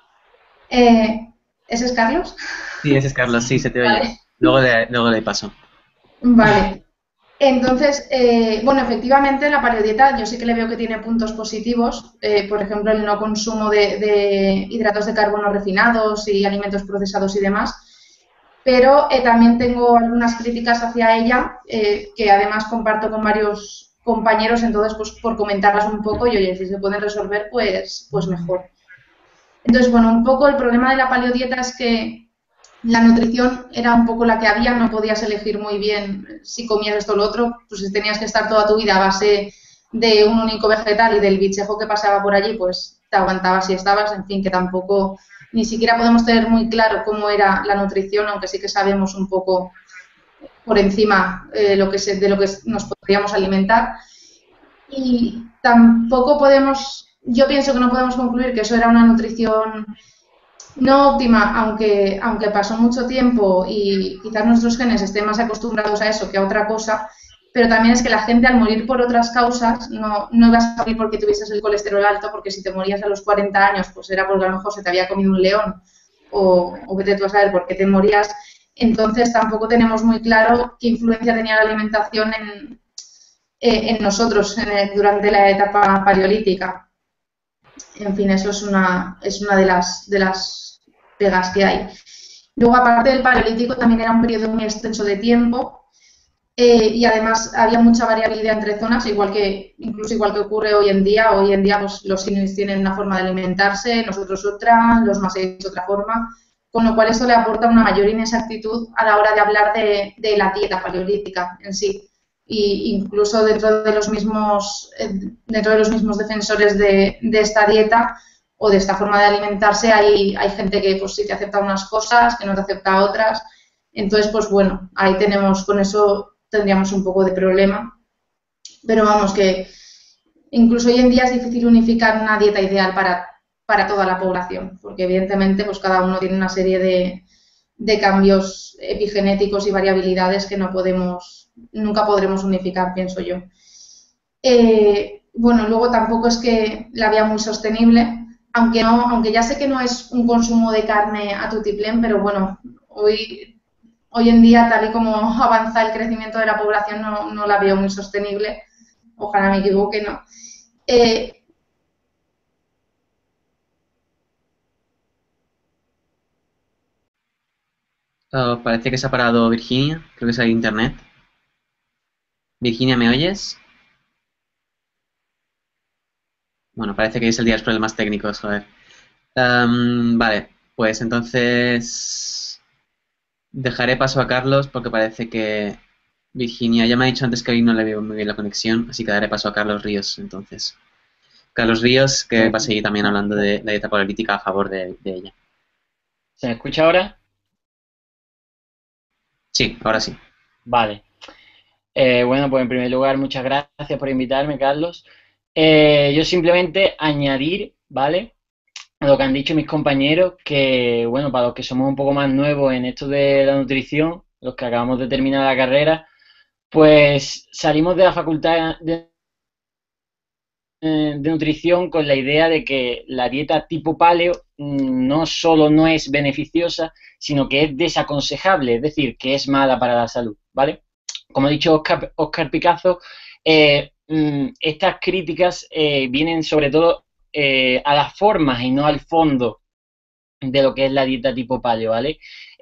¿Ese es Carlos? Sí, ese es Carlos, sí, se te oye. Vale. Luego le paso. Vale. Entonces, bueno, efectivamente la paleodieta yo sí que le veo que tiene puntos positivos, por ejemplo, el no consumo de hidratos de carbono refinados y alimentos procesados y demás, pero también tengo algunas críticas hacia ella, que además comparto con varios compañeros, entonces pues por comentarlas un poco y oye, si se pueden resolver, pues mejor. Entonces, bueno, un poco el problema de la paleodieta es que la nutrición era un poco la que había, no podías elegir muy bien si comías esto o lo otro, pues tenías que estar toda tu vida a base de un único vegetal y del bichejo que pasaba por allí, pues te aguantabas y estabas, en fin, que tampoco, ni siquiera podemos tener muy claro cómo era la nutrición, aunque sí que sabemos un poco por encima de lo que nos podríamos alimentar. Y tampoco podemos, yo pienso que no podemos concluir que eso era una nutrición no óptima, aunque pasó mucho tiempo y quizás nuestros genes estén más acostumbrados a eso que a otra cosa, pero también es que la gente al morir por otras causas no ibas a morir porque tuvieses el colesterol alto, porque si te morías a los 40 años pues era porque a lo mejor se te había comido un león o vete tú a saber por qué te morías. Entonces tampoco tenemos muy claro qué influencia tenía la alimentación en nosotros durante la etapa paleolítica. En fin, eso es una de las pegas que hay. Luego, aparte del paleolítico, también era un periodo muy extenso de tiempo y además había mucha variabilidad entre zonas, incluso igual que ocurre hoy en día. Hoy en día pues, los inuits tienen una forma de alimentarse, nosotros otra, los masaíes otra forma, con lo cual eso le aporta una mayor inexactitud a la hora de hablar de la dieta paleolítica en sí. Y incluso dentro de los mismos defensores de esta dieta o de esta forma de alimentarse hay gente que pues sí te acepta unas cosas, que no te acepta otras. Entonces, pues bueno, ahí tenemos, con eso tendríamos un poco de problema. Pero vamos, que incluso hoy en día es difícil unificar una dieta ideal para toda la población, porque evidentemente pues cada uno tiene una serie de cambios epigenéticos y variabilidades que nunca podremos unificar, pienso yo. Bueno, luego tampoco es que la vea muy sostenible, aunque ya sé que no es un consumo de carne a tutiplén, pero bueno, hoy en día, tal y como avanza el crecimiento de la población, no la veo muy sostenible. Ojalá me equivoque, ¿no? Parece que se ha parado Virginia, creo que es el internet. Virginia, ¿me oyes? Bueno, parece que es el día de los problemas técnicos, joder. Vale, pues entonces dejaré paso a Carlos porque parece que Virginia ya me ha dicho antes que hoy no le veo muy bien la conexión, así que daré paso a Carlos Ríos entonces. Carlos Ríos, que va a seguir también hablando de la dieta paleolítica a favor de ella. ¿Se me escucha ahora? Sí, ahora sí. Vale. Bueno, pues en primer lugar, muchas gracias por invitarme, Carlos. Yo simplemente añadir, ¿vale? A lo que han dicho mis compañeros, que, bueno, para los que somos un poco más nuevos en esto de la nutrición, los que acabamos de terminar la carrera, pues salimos de la facultad de nutrición con la idea de que la dieta tipo paleo no solo no es beneficiosa, sino que es desaconsejable, es decir, que es mala para la salud, ¿vale? Como ha dicho Óscar Picazo, estas críticas vienen sobre todo a las formas y no al fondo de lo que es la dieta tipo paleo, ¿vale?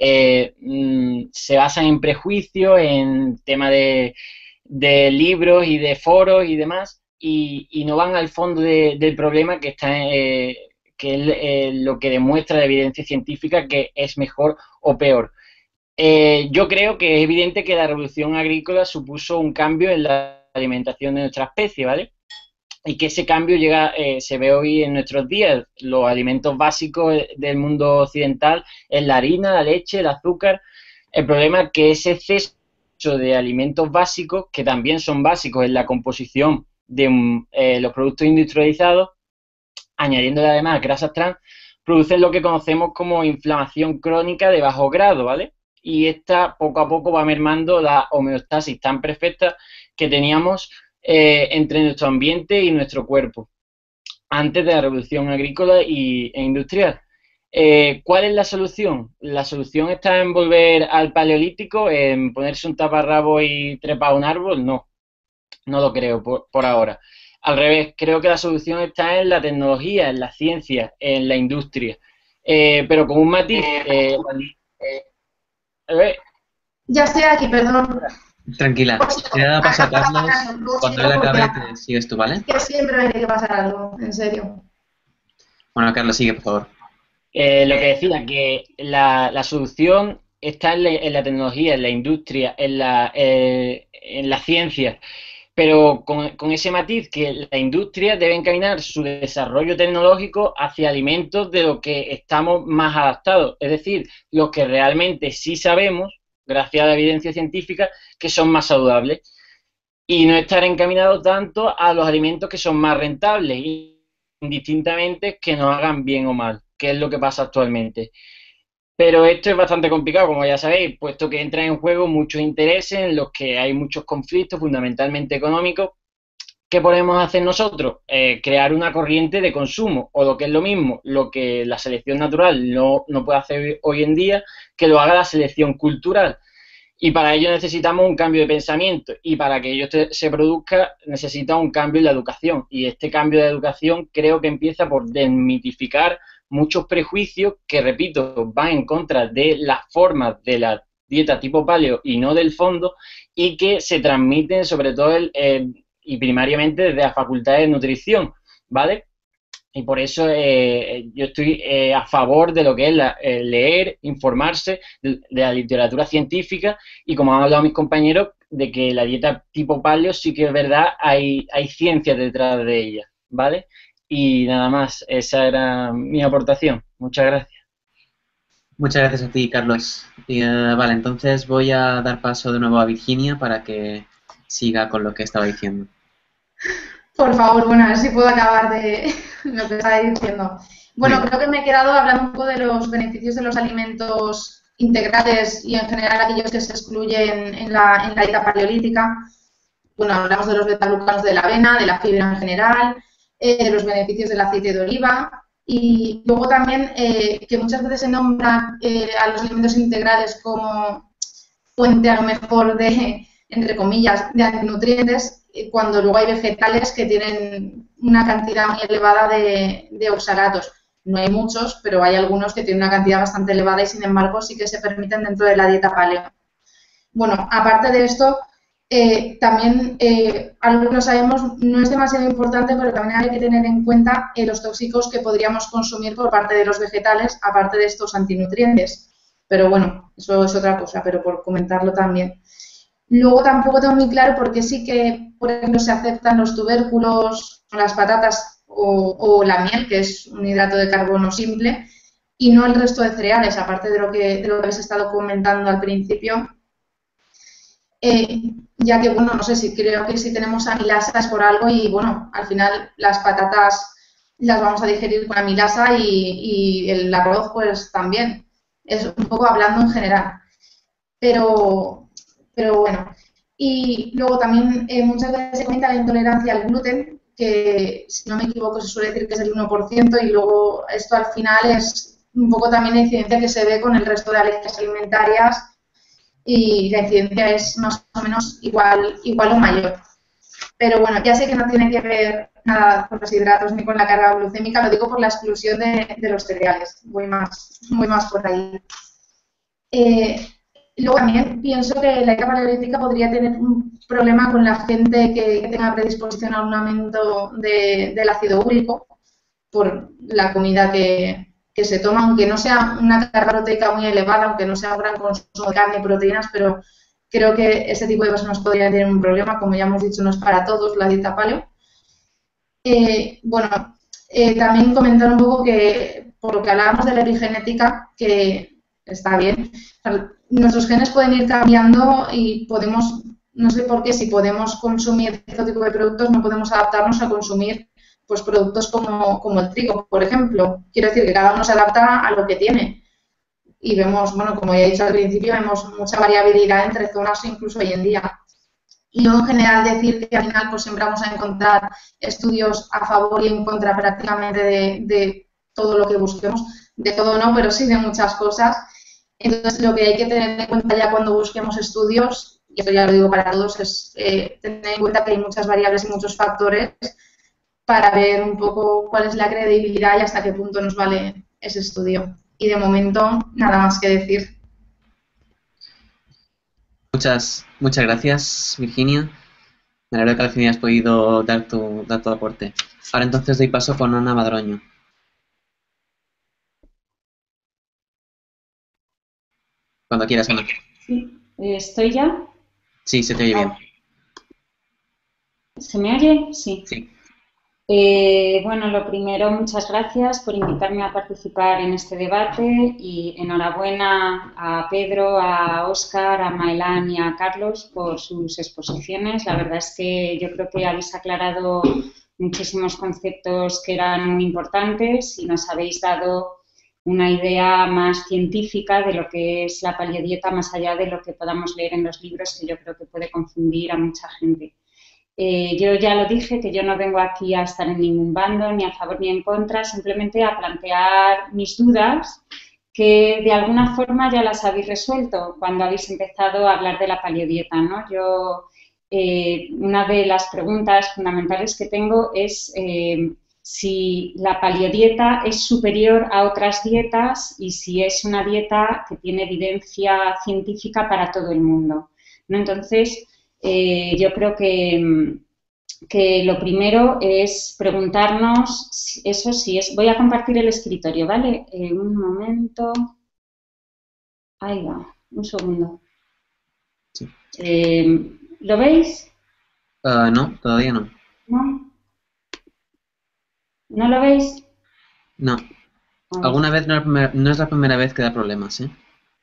Se basan en prejuicios, en tema de libros y de foros y demás, y no van al fondo del problema que está que es lo que demuestra la evidencia científica que es mejor o peor. Yo creo que es evidente que la revolución agrícola supuso un cambio en la alimentación de nuestra especie, ¿vale? Y que ese cambio se ve hoy en nuestros días. Los alimentos básicos del mundo occidental es la harina, la leche, el azúcar. El problema es que ese exceso de alimentos básicos, que también son básicos en la composición de los productos industrializados, añadiéndole además grasas trans, producen lo que conocemos como inflamación crónica de bajo grado, ¿vale? Y esta poco a poco va mermando la homeostasis tan perfecta que teníamos entre nuestro ambiente y nuestro cuerpo antes de la revolución agrícola e industrial. ¿Cuál es la solución? La solución está en volver al paleolítico, en ponerse un taparrabo y trepar a un árbol. No lo creo por ahora. Al revés, creo que la solución está en la tecnología, en la ciencia, en la industria. Pero con un matiz. Ya estoy aquí, perdón. Tranquila, te da paso a Carlos. Cuando él acabe, te sigues tú, ¿vale? Que siempre me tiene que pasar algo, en serio. Bueno, Carlos, sigue, por favor. Lo que decía, que la solución está en la tecnología, en la industria, en la ciencia, pero con ese matiz que la industria debe encaminar su desarrollo tecnológico hacia alimentos de los que estamos más adaptados, es decir, los que realmente sí sabemos, gracias a la evidencia científica, que son más saludables, y no estar encaminado tanto a los alimentos que son más rentables, indistintamente que nos hagan bien o mal, que es lo que pasa actualmente. Pero esto es bastante complicado, como ya sabéis, puesto que entran en juego muchos intereses en los que hay muchos conflictos, fundamentalmente económicos. ¿Qué podemos hacer nosotros? Crear una corriente de consumo, o lo que es lo mismo, lo que la selección natural no puede hacer hoy en día, que lo haga la selección cultural. Y para ello necesitamos un cambio de pensamiento, y para que ello se produzca necesita un cambio en la educación. Y este cambio de educación creo que empieza por desmitificar muchos prejuicios que, repito, van en contra de las formas de la dieta tipo paleo y no del fondo, y que se transmiten sobre todo y primariamente desde la facultad de nutrición, ¿vale? Y por eso yo estoy a favor de lo que es leer, informarse de la literatura científica, y como han hablado mis compañeros, de que la dieta tipo paleo sí que es verdad, hay ciencia detrás de ella, ¿vale? Y nada más, esa era mi aportación. Muchas gracias. Muchas gracias a ti, Carlos. Y, vale, entonces voy a dar paso de nuevo a Virginia para que siga con lo que estaba diciendo. Por favor, bueno, a ver si puedo acabar de lo que estaba diciendo. Bueno, creo que me he quedado hablando un poco de los beneficios de los alimentos integrales y en general aquellos que se excluyen en la dieta paleolítica. Bueno, hablamos de los betaglucanos de la avena, de la fibra en general, de los beneficios del aceite de oliva y luego también que muchas veces se nombra a los alimentos integrales como fuente a lo mejor de, entre comillas, de antinutrientes, cuando luego hay vegetales que tienen una cantidad muy elevada de oxalatos. No hay muchos, pero hay algunos que tienen una cantidad bastante elevada y sin embargo sí que se permiten dentro de la dieta paleo. Bueno, aparte de esto, también algo que no sabemos, no es demasiado importante, pero también hay que tener en cuenta los tóxicos que podríamos consumir por parte de los vegetales, aparte de estos antinutrientes. Pero bueno, eso es otra cosa, pero por comentarlo también. Luego tampoco tengo muy claro por qué sí que, por ejemplo, se aceptan los tubérculos, las patatas o la miel, que es un hidrato de carbono simple, y no el resto de cereales, aparte de lo que habéis estado comentando al principio. Ya que, bueno, no sé si creo que si tenemos amilasa es por algo y, bueno, al final las patatas las vamos a digerir con amilasa y el arroz, pues también. Es un poco hablando en general. Pero bueno. Y luego también muchas veces se comenta la intolerancia al gluten, que si no me equivoco se suele decir que es el 1%, y luego esto al final es un poco también la incidencia que se ve con el resto de alergias alimentarias y la incidencia es más o menos igual o mayor. Pero bueno, ya sé que no tiene que ver nada con los hidratos ni con la carga glucémica, lo digo por la exclusión de los cereales, voy más por ahí. Luego también pienso que la dieta paleolítica podría tener un problema con la gente que tenga predisposición a un aumento del ácido úrico por la comida que se toma, aunque no sea una carga proteica muy elevada, aunque no sea un gran consumo de carne y proteínas, pero creo que este tipo de personas podrían tener un problema, como ya hemos dicho, no es para todos la dieta paleo. Bueno, también comentar un poco que, por lo que hablábamos de la epigenética, que está bien, nuestros genes pueden ir cambiando y podemos, no sé por qué, si podemos consumir este tipo de productos, no podemos adaptarnos a consumir pues productos como el trigo, por ejemplo. Quiero decir que cada uno se adapta a lo que tiene. Y vemos, bueno, como ya he dicho al principio, vemos mucha variabilidad entre zonas incluso hoy en día. Y yo en general decir que al final pues siempre vamos a encontrar estudios a favor y en contra prácticamente de todo lo que busquemos. De todo no, pero sí de muchas cosas. Entonces lo que hay que tener en cuenta ya cuando busquemos estudios, y esto ya lo digo para todos, es tener en cuenta que hay muchas variables y muchos factores para ver un poco cuál es la credibilidad y hasta qué punto nos vale ese estudio. Y de momento, nada más que decir. Muchas gracias, Virginia. Me alegro que al fin hayas podido dar tu aporte. Ahora entonces doy paso con Ana Madroño. Cuando quieras, Ana. Sí, ¿estoy ya? Sí, se te oye bien. ¿Se me oye? Sí. Sí. Bueno, lo primero, muchas gracias por invitarme a participar en este debate y enhorabuena a Pedro, a Óscar, a Maelán y a Carlos por sus exposiciones. La verdad es que yo creo que habéis aclarado muchísimos conceptos que eran muy importantes y nos habéis dado una idea más científica de lo que es la paleodieta más allá de lo que podamos leer en los libros, que yo creo que puede confundir a mucha gente. Yo ya lo dije, que yo no vengo aquí a estar en ningún bando, ni a favor ni en contra, simplemente a plantear mis dudas, que de alguna forma ya las habéis resuelto cuando habéis empezado a hablar de la paleodieta, ¿no? Una de las preguntas fundamentales que tengo es si la paleodieta es superior a otras dietas y si es una dieta que tiene evidencia científica para todo el mundo, ¿no? Entonces, yo creo que lo primero es preguntarnos eso si es... Voy a compartir el escritorio, ¿vale? Un momento. Ahí va, un segundo. Sí. ¿Lo veis? No, todavía no. ¿No? ¿No lo veis? No. Alguna vez no es la primera vez que da problemas, ¿eh?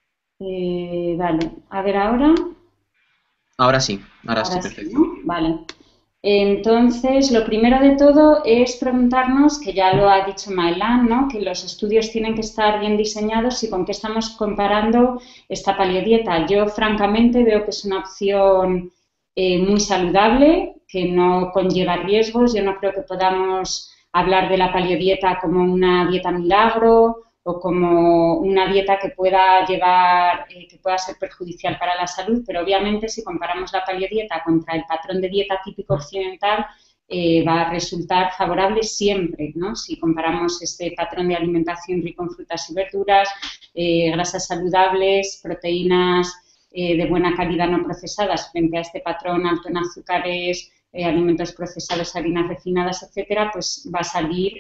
Vale, a ver ahora. Ahora sí, Ahora sí, perfecto. ¿no? Vale. Entonces, lo primero de todo es preguntarnos, que ya lo ha dicho Maelán, ¿no? Que los estudios tienen que estar bien diseñados y con qué estamos comparando esta paleodieta. Yo, francamente, veo que es una opción muy saludable, que no conlleva riesgos. Yo no creo que podamos hablar de la paleodieta como una dieta milagro o como una dieta que pueda llevar, que pueda ser perjudicial para la salud, pero obviamente si comparamos la paleodieta contra el patrón de dieta típico occidental, va a resultar favorable siempre, ¿no? Si comparamos este patrón de alimentación rico en frutas y verduras, grasas saludables, proteínas de buena calidad no procesadas frente a este patrón alto en azúcares, alimentos procesados, harinas refinadas, etcétera, pues va a salir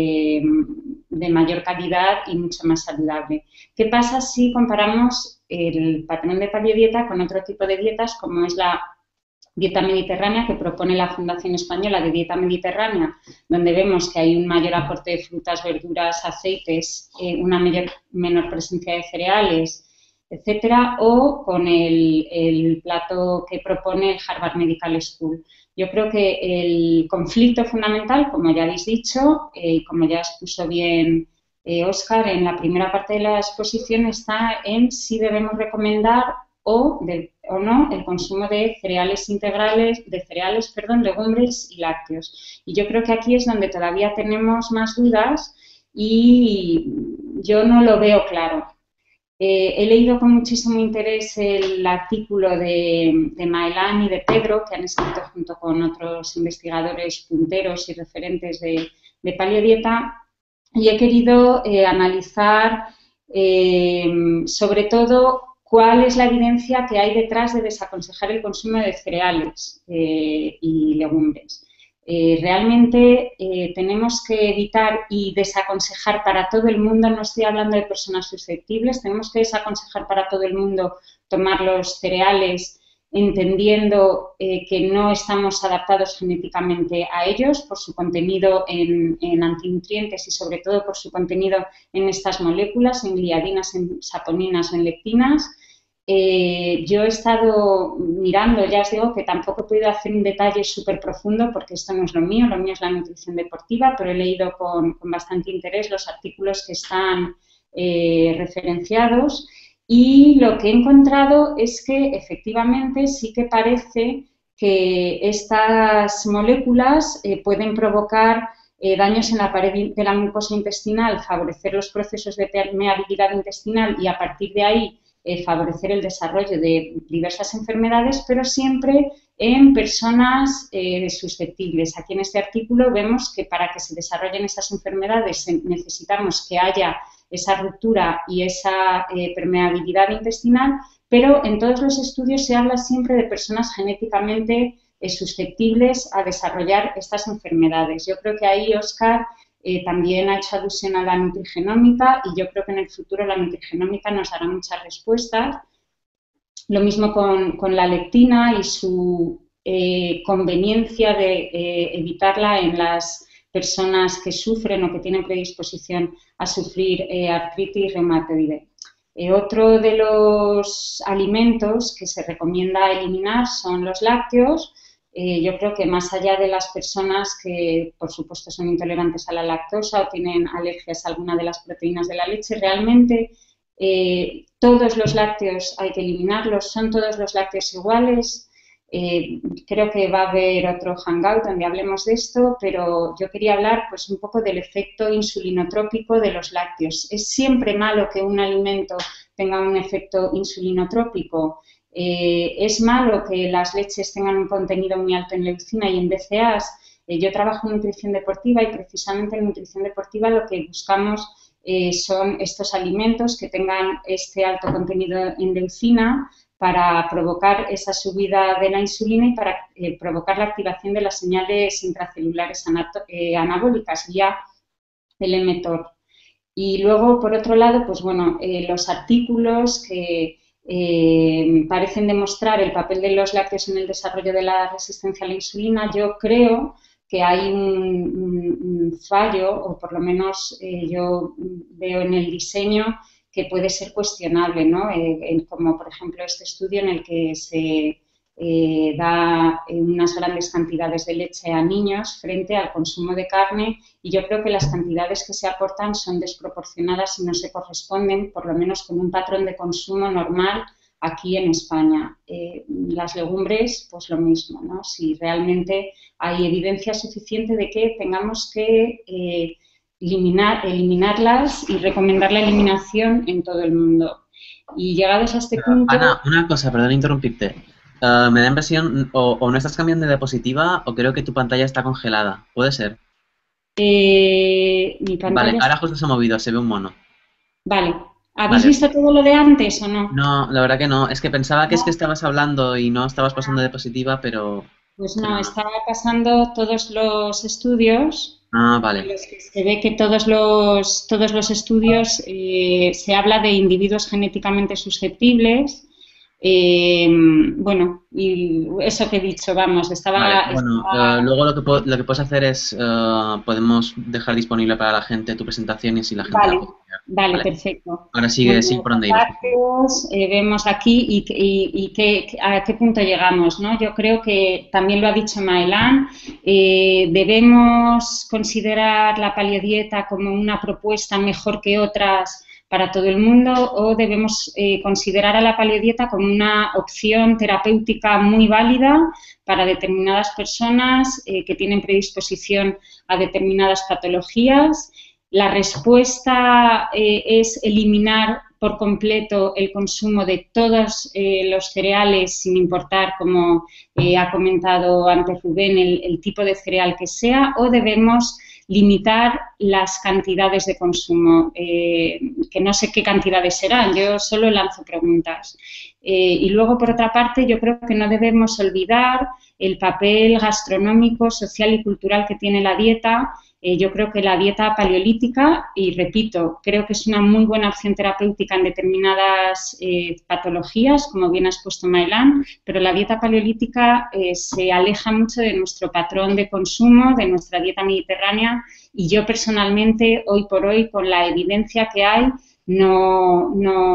de mayor calidad y mucho más saludable. ¿Qué pasa si comparamos el patrón de paleodieta con otro tipo de dietas como es la dieta mediterránea que propone la Fundación Española de Dieta Mediterránea, donde vemos que hay un mayor aporte de frutas, verduras, aceites, una menor presencia de cereales, etcétera, o con el plato que propone el Harvard Medical School. Yo creo que el conflicto fundamental, como ya habéis dicho, y como ya expuso bien Óscar, en la primera parte de la exposición está en si debemos recomendar o no el consumo de cereales integrales, legumbres y lácteos. Y yo creo que aquí es donde todavía tenemos más dudas y yo no lo veo claro. He leído con muchísimo interés el artículo de Maelán y de Pedro, que han escrito junto con otros investigadores punteros y referentes de paleodieta, y he querido analizar sobre todo cuál es la evidencia que hay detrás de desaconsejar el consumo de cereales y legumbres. Realmente tenemos que evitar y desaconsejar para todo el mundo, no estoy hablando de personas susceptibles, tenemos que desaconsejar para todo el mundo tomar los cereales entendiendo que no estamos adaptados genéticamente a ellos por su contenido en antinutrientes y sobre todo por su contenido en estas moléculas, en gliadinas, en saponinas o en lectinas. Yo he estado mirando, ya os digo que tampoco he podido hacer un detalle súper profundo porque esto no es lo mío es la nutrición deportiva, pero he leído con bastante interés los artículos que están referenciados y lo que he encontrado es que efectivamente sí que parece que estas moléculas pueden provocar daños en la pared de la mucosa intestinal, favorecer los procesos de permeabilidad intestinal y a partir de ahí favorecer el desarrollo de diversas enfermedades, pero siempre en personas susceptibles. Aquí en este artículo vemos que para que se desarrollen esas enfermedades necesitamos que haya esa ruptura y esa permeabilidad intestinal, pero en todos los estudios se habla siempre de personas genéticamente susceptibles a desarrollar estas enfermedades. Yo creo que ahí, Óscar, también ha hecho alusión a la nutrigenómica y yo creo que en el futuro la nutrigenómica nos dará muchas respuestas. Lo mismo con la lectina y su conveniencia de evitarla en las personas que sufren o que tienen predisposición a sufrir artritis reumatoide. Otro de los alimentos que se recomienda eliminar son los lácteos. Yo creo que más allá de las personas que, por supuesto, son intolerantes a la lactosa o tienen alergias a alguna de las proteínas de la leche, realmente todos los lácteos hay que eliminarlos. ¿Son todos los lácteos iguales? Creo que va a haber otro hangout donde hablemos de esto, pero yo quería hablar pues un poco del efecto insulinotrópico de los lácteos. ¿Es siempre malo que un alimento tenga un efecto insulinotrópico? ¿Es malo que las leches tengan un contenido muy alto en leucina y en BCAAs? Yo trabajo en nutrición deportiva y precisamente en nutrición deportiva lo que buscamos son estos alimentos que tengan este alto contenido en leucina para provocar esa subida de la insulina y para provocar la activación de las señales intracelulares anabólicas vía el mTOR. Y luego, por otro lado, pues bueno, los artículos que parecen demostrar el papel de los lácteos en el desarrollo de la resistencia a la insulina, yo creo que hay un fallo, o por lo menos yo veo en el diseño que puede ser cuestionable, ¿no? Como por ejemplo este estudio en el que se da unas grandes cantidades de leche a niños frente al consumo de carne, y yo creo que las cantidades que se aportan son desproporcionadas y no se corresponden, por lo menos, con un patrón de consumo normal aquí en España. Las legumbres, pues lo mismo, ¿no? Si realmente hay evidencia suficiente de que tengamos que eliminarlas y recomendar la eliminación en todo el mundo. Y llegados a este punto... Ana, una cosa, perdón interrumpirte. Me da impresión, o no estás cambiando de diapositiva, o creo que tu pantalla está congelada. ¿Puede ser? Mi pantalla... Vale, ahora justo se ha movido, se ve un mono. Vale. ¿Habéis visto todo lo de antes o no? No, la verdad que no. Es que pensaba que es que estabas hablando y no estabas pasando de diapositiva, pero... Pues no, estaba pasando todos los estudios. Ah, vale. En los que se ve que todos los estudios se habla de individuos genéticamente susceptibles. Bueno, y eso que he dicho, vamos, Vale, bueno, luego lo que puedes hacer es, podemos dejar disponible para la gente tu presentación y si la gente la puede ver. Vale, perfecto. Ahora sigue, sí, por donde ibas. Vemos aquí y a qué punto llegamos, ¿no? Yo creo que también lo ha dicho Maelán, debemos considerar la paleodieta como una propuesta mejor que otras para todo el mundo, o debemos considerar a la paleodieta como una opción terapéutica muy válida para determinadas personas que tienen predisposición a determinadas patologías. La respuesta es eliminar por completo el consumo de todos los cereales, sin importar, como ha comentado antes Rubén, el tipo de cereal que sea, o debemos limitar las cantidades de consumo, que no sé qué cantidades serán, yo solo lanzo preguntas. Y luego, por otra parte, yo creo que no debemos olvidar el papel gastronómico, social y cultural que tiene la dieta. Yo creo que la dieta paleolítica, y repito, creo que es una muy buena opción terapéutica en determinadas patologías, como bien ha expuesto Maelán, pero la dieta paleolítica se aleja mucho de nuestro patrón de consumo, de nuestra dieta mediterránea, y yo personalmente, hoy por hoy, con la evidencia que hay, no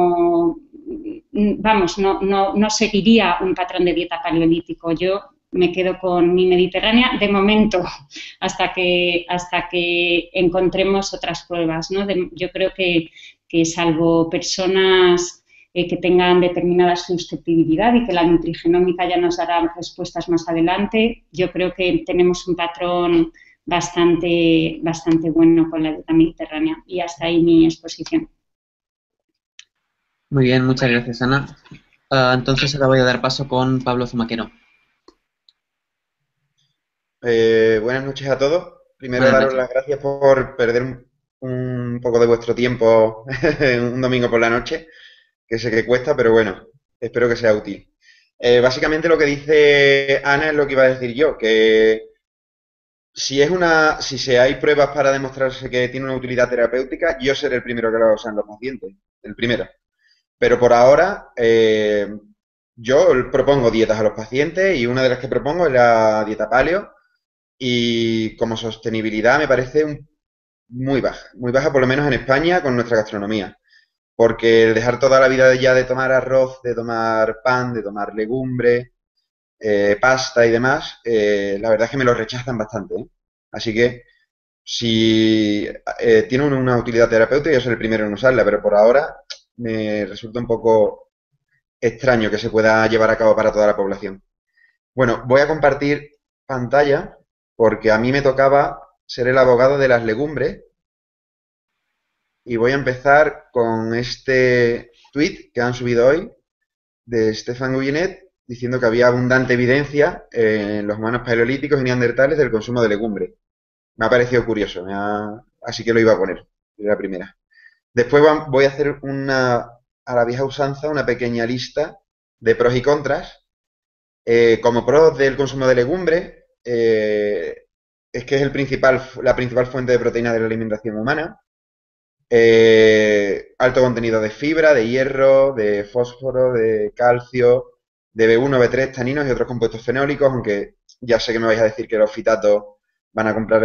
seguiría un patrón de dieta paleolítico. Yo me quedo con mi mediterránea de momento, hasta que encontremos otras pruebas, ¿no? Yo creo que salvo personas que tengan determinada susceptibilidad y que la nutrigenómica ya nos dará respuestas más adelante, yo creo que tenemos un patrón bastante bueno con la dieta mediterránea. Y hasta ahí mi exposición. Muy bien, muchas gracias, Ana. Entonces ahora voy a dar paso con Pablo Zumaquero. Buenas noches a todos. Primero daros las gracias por perder un poco de vuestro tiempo un domingo por la noche, que sé que cuesta, pero bueno, espero que sea útil. Básicamente lo que dice Ana es lo que iba a decir yo, que si hay pruebas para demostrarse que tiene una utilidad terapéutica, yo seré el primero que lo usa en los pacientes, el primero. Pero por ahora, yo propongo dietas a los pacientes y una de las que propongo es la dieta paleo, y como sostenibilidad me parece muy baja por lo menos en España con nuestra gastronomía, porque el dejar toda la vida ya de tomar arroz, de tomar pan, de tomar legumbre, pasta y demás, la verdad es que me lo rechazan bastante, ¿eh? Así que si tiene una utilidad terapéutica, yo soy el primero en usarla, pero por ahora me resulta un poco extraño que se pueda llevar a cabo para toda la población. Bueno, voy a compartir pantalla porque a mí me tocaba ser el abogado de las legumbres y voy a empezar con este tweet que han subido hoy de Stefan Guyenet diciendo que había abundante evidencia en los humanos paleolíticos y neandertales del consumo de legumbre. Me ha parecido curioso, así que lo iba a poner, de la primera. Después voy a hacer a la vieja usanza, una pequeña lista de pros y contras. Como pros del consumo de legumbre, es que es la principal fuente de proteína de la alimentación humana. Alto contenido de fibra, de hierro, de fósforo, de calcio, de B1, B3, taninos y otros compuestos fenólicos, aunque ya sé que me vais a decir que los fitatos van a comprar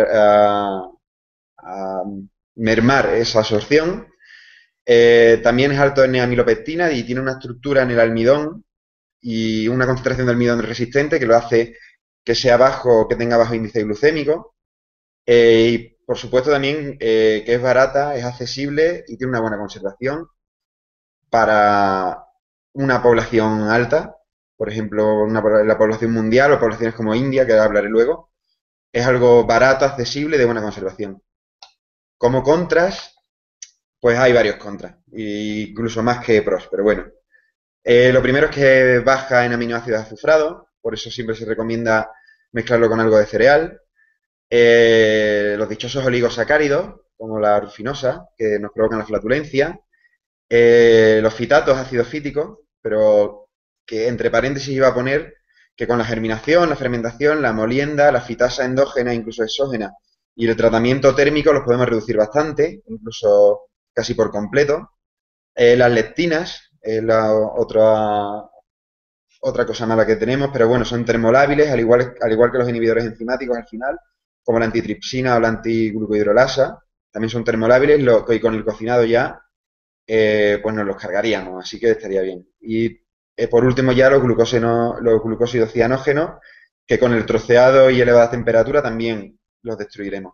a mermar esa absorción. También es alto en amilopectina y tiene una estructura en el almidón y una concentración de almidón resistente que lo hace que sea bajo, que tenga bajo índice glucémico. Y por supuesto también que es barata, es accesible y tiene una buena conservación para una población alta, por ejemplo, la población mundial o poblaciones como India, que hablaré luego. Es algo barato, accesible y de buena conservación. Como contras, pues hay varios contras, incluso más que pros, pero bueno. Lo primero es que baja en aminoácidos azufrados, por eso siempre se recomienda mezclarlo con algo de cereal. Los dichosos oligosacáridos, como la rufinosa, que nos provocan la flatulencia. Los fitatos ácidos fíticos, pero que entre paréntesis iba a poner que con la germinación, la fermentación, la molienda, la fitasa endógena, incluso exógena, y el tratamiento térmico los podemos reducir bastante, incluso casi por completo. Las lectinas es la otra cosa mala que tenemos, pero bueno, son termolábiles, al igual que los inhibidores enzimáticos al final, como la antitripsina o la antiglucohidrolasa, también son termolábiles, y con el cocinado ya, pues nos los cargaríamos, así que estaría bien. Y por último ya los glucósidos cianógenos, que con el troceado y elevada temperatura también los destruiremos.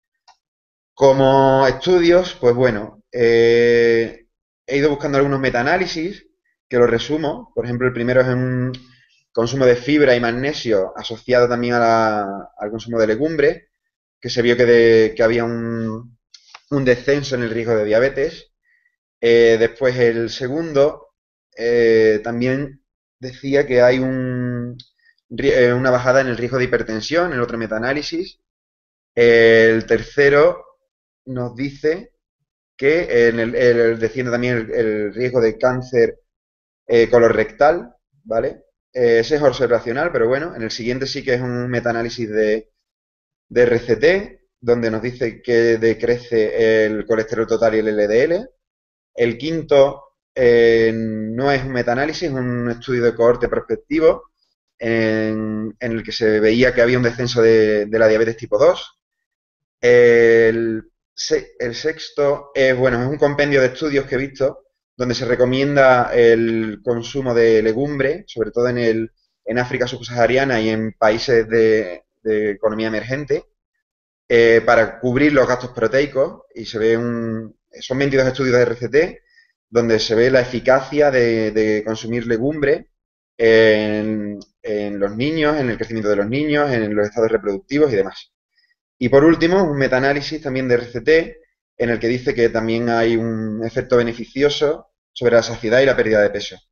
Como estudios, pues bueno, he ido buscando algunos metaanálisis que los resumo. Por ejemplo, el primero es un consumo de fibra y magnesio asociado también al consumo de legumbres, que se vio que había un descenso en el riesgo de diabetes. Después el segundo también decía que hay una bajada en el riesgo de hipertensión, el otro metaanálisis. El tercero nos dice que desciende también el riesgo de cáncer colorectal, ¿vale? Ese es observacional, pero bueno, en el siguiente sí que es un metaanálisis de RCT, donde nos dice que decrece el colesterol total y el LDL. El quinto no es un metaanálisis, es un estudio de cohorte prospectivo en el que se veía que había un descenso de la diabetes tipo 2. El sexto es un compendio de estudios que he visto donde se recomienda el consumo de legumbre, sobre todo en África subsahariana y en países de economía emergente, para cubrir los gastos proteicos, y son 22 estudios de RCT donde se ve la eficacia de consumir legumbre en los niños, en el crecimiento de los niños, en los estados reproductivos y demás. Y por último, un metaanálisis también de RCT en el que dice que también hay un efecto beneficioso sobre la saciedad y la pérdida de peso.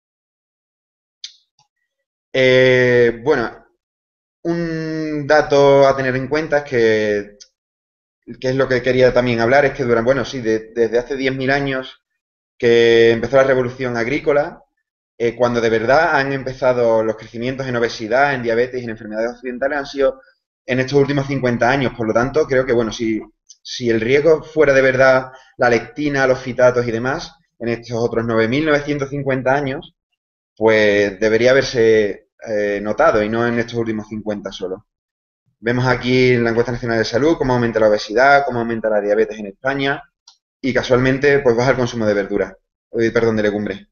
Un dato a tener en cuenta es que es lo que quería también hablar, es que desde hace 10.000 años que empezó la revolución agrícola, cuando de verdad han empezado los crecimientos en obesidad, en diabetes y en enfermedades occidentales, han sido en estos últimos 50 años. Por lo tanto, creo que si el riesgo fuera de verdad la lectina, los fitatos y demás, en estos otros 9.950 años, pues debería haberse notado y no en estos últimos 50 solo. Vemos aquí en la encuesta nacional de salud cómo aumenta la obesidad, cómo aumenta la diabetes en España y casualmente pues baja el consumo de de legumbre.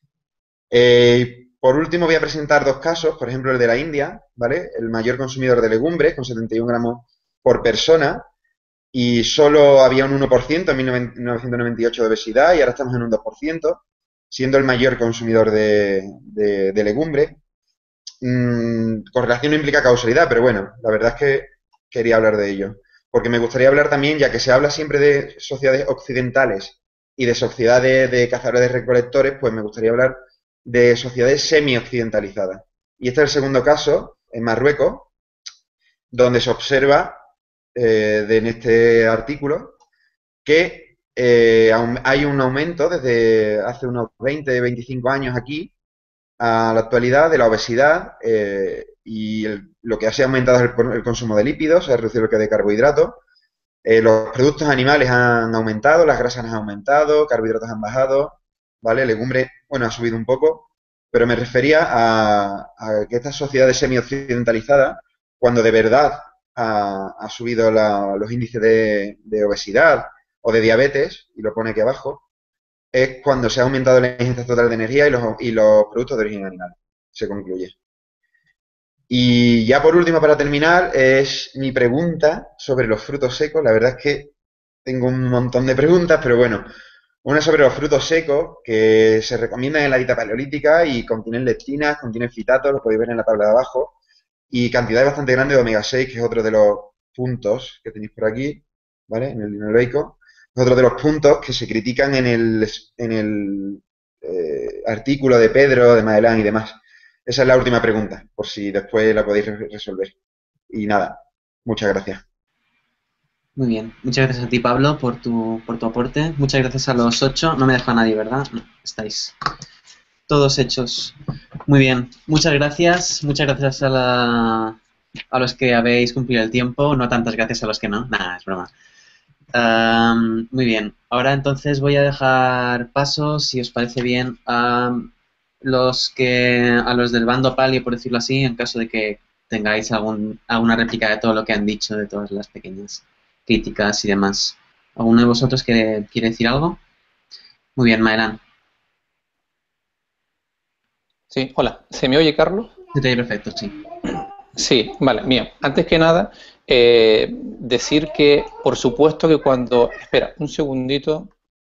Por último voy a presentar dos casos, por ejemplo el de la India, ¿vale? El mayor consumidor de legumbres con 71 gramos por persona, y solo había un 1% en 1998 de obesidad y ahora estamos en un 2%, siendo el mayor consumidor de legumbre. Correlación no implica causalidad, pero bueno, la verdad es que quería hablar de ello, porque me gustaría hablar también, ya que se habla siempre de sociedades occidentales y de sociedades de cazadores-recolectores, pues me gustaría hablar de sociedades semi-occidentalizadas. Y este es el segundo caso, en Marruecos, donde se observa en este artículo que hay un aumento desde hace unos 20-25 años aquí a la actualidad de la obesidad, y lo que se ha aumentado es el consumo de lípidos, se ha reducido el que de carbohidratos. Los productos animales han aumentado, las grasas han aumentado, carbohidratos han bajado, ¿vale? Legumbre, ha subido un poco, pero me refería a que estas sociedades semi-occidentalizadas, cuando de verdad ha subido los índices de obesidad o de diabetes, y lo pone aquí abajo, es cuando se ha aumentado la ingesta total de energía y los productos de origen animal. Se concluye. Y ya por último, para terminar, es mi pregunta sobre los frutos secos. La verdad es que tengo un montón de preguntas, pero bueno, una sobre los frutos secos que se recomiendan en la dieta paleolítica y contienen lectinas, contienen fitatos, lo podéis ver en la tabla de abajo, y cantidades bastante grandes de omega 6, que es otro de los puntos que tenéis por aquí, ¿vale? En el linoleico. Es otro de los puntos que se critican en el artículo de Pedro, de Madelán y demás. Esa es la última pregunta, por si después la podéis resolver. Y nada, muchas gracias. Muy bien. Muchas gracias a ti, Pablo, por tu aporte. Muchas gracias a los 8. No me deja nadie, ¿verdad? No, estáis todos hechos. Muy bien. Muchas gracias. Muchas gracias a los que habéis cumplido el tiempo. No tantas gracias a los que no. Nada, es broma. Muy bien. Ahora entonces voy a dejar paso, si os parece bien, a los del bando palio, por decirlo así, en caso de que tengáis alguna réplica de todo lo que han dicho, de todas las pequeñas críticas y demás. ¿Alguno de vosotros quiere decir algo? Muy bien, Maelán. Sí, hola. ¿Se me oye, Carlos? Se te oye perfecto, sí. Sí, vale, bien. Antes que nada, decir que, por supuesto que cuando... Espera, un segundito.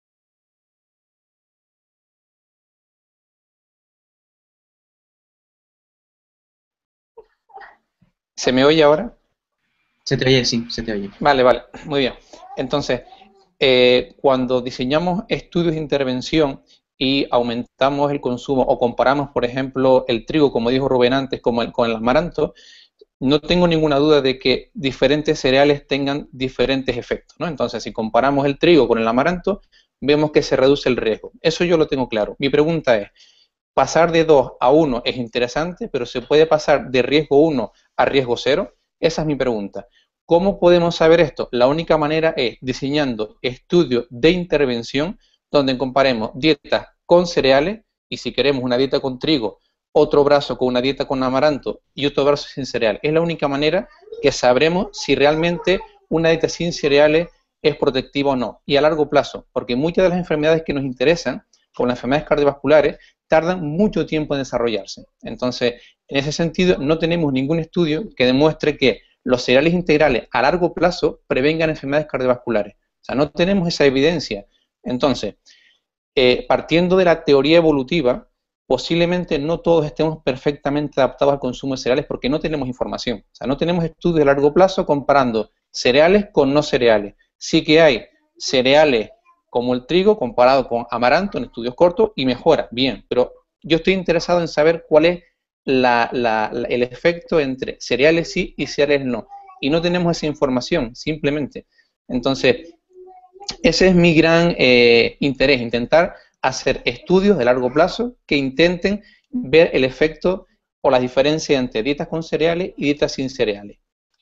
¿Se me oye ahora? Se te oye, sí, se te oye. Vale, vale, muy bien. Entonces, cuando diseñamos estudios de intervención y aumentamos el consumo o comparamos, por ejemplo, el trigo, como dijo Rubén antes, con el amaranto, no tengo ninguna duda de que diferentes cereales tengan diferentes efectos, ¿no? Entonces, si comparamos el trigo con el amaranto, vemos que se reduce el riesgo. Eso yo lo tengo claro. Mi pregunta es, pasar de 2 a 1 es interesante, pero ¿se puede pasar de riesgo 1 a riesgo 0? Esa es mi pregunta. ¿Cómo podemos saber esto? La única manera es diseñando estudios de intervención donde comparemos dietas con cereales, y si queremos una dieta con trigo, otro brazo con una dieta con amaranto y otro brazo sin cereal. Es la única manera que sabremos si realmente una dieta sin cereales es protectiva o no, y a largo plazo, porque muchas de las enfermedades que nos interesan, como las enfermedades cardiovasculares, tardan mucho tiempo en desarrollarse. Entonces, en ese sentido, no tenemos ningún estudio que demuestre que los cereales integrales a largo plazo prevengan enfermedades cardiovasculares. O sea, no tenemos esa evidencia. Entonces, partiendo de la teoría evolutiva, posiblemente no todos estemos perfectamente adaptados al consumo de cereales porque no tenemos información. O sea, no tenemos estudios a largo plazo comparando cereales con no cereales. Sí que hay cereales como el trigo comparado con amaranto en estudios cortos y mejora, bien, pero yo estoy interesado en saber cuál es el efecto entre cereales sí y cereales no. Y no tenemos esa información, simplemente. Entonces, ese es mi gran interés, intentar hacer estudios de largo plazo que intenten ver el efecto o la diferencia entre dietas con cereales y dietas sin cereales.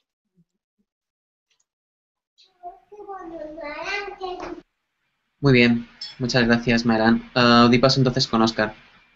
Muy bien, muchas gracias, Maelán. Di paso entonces con Óscar.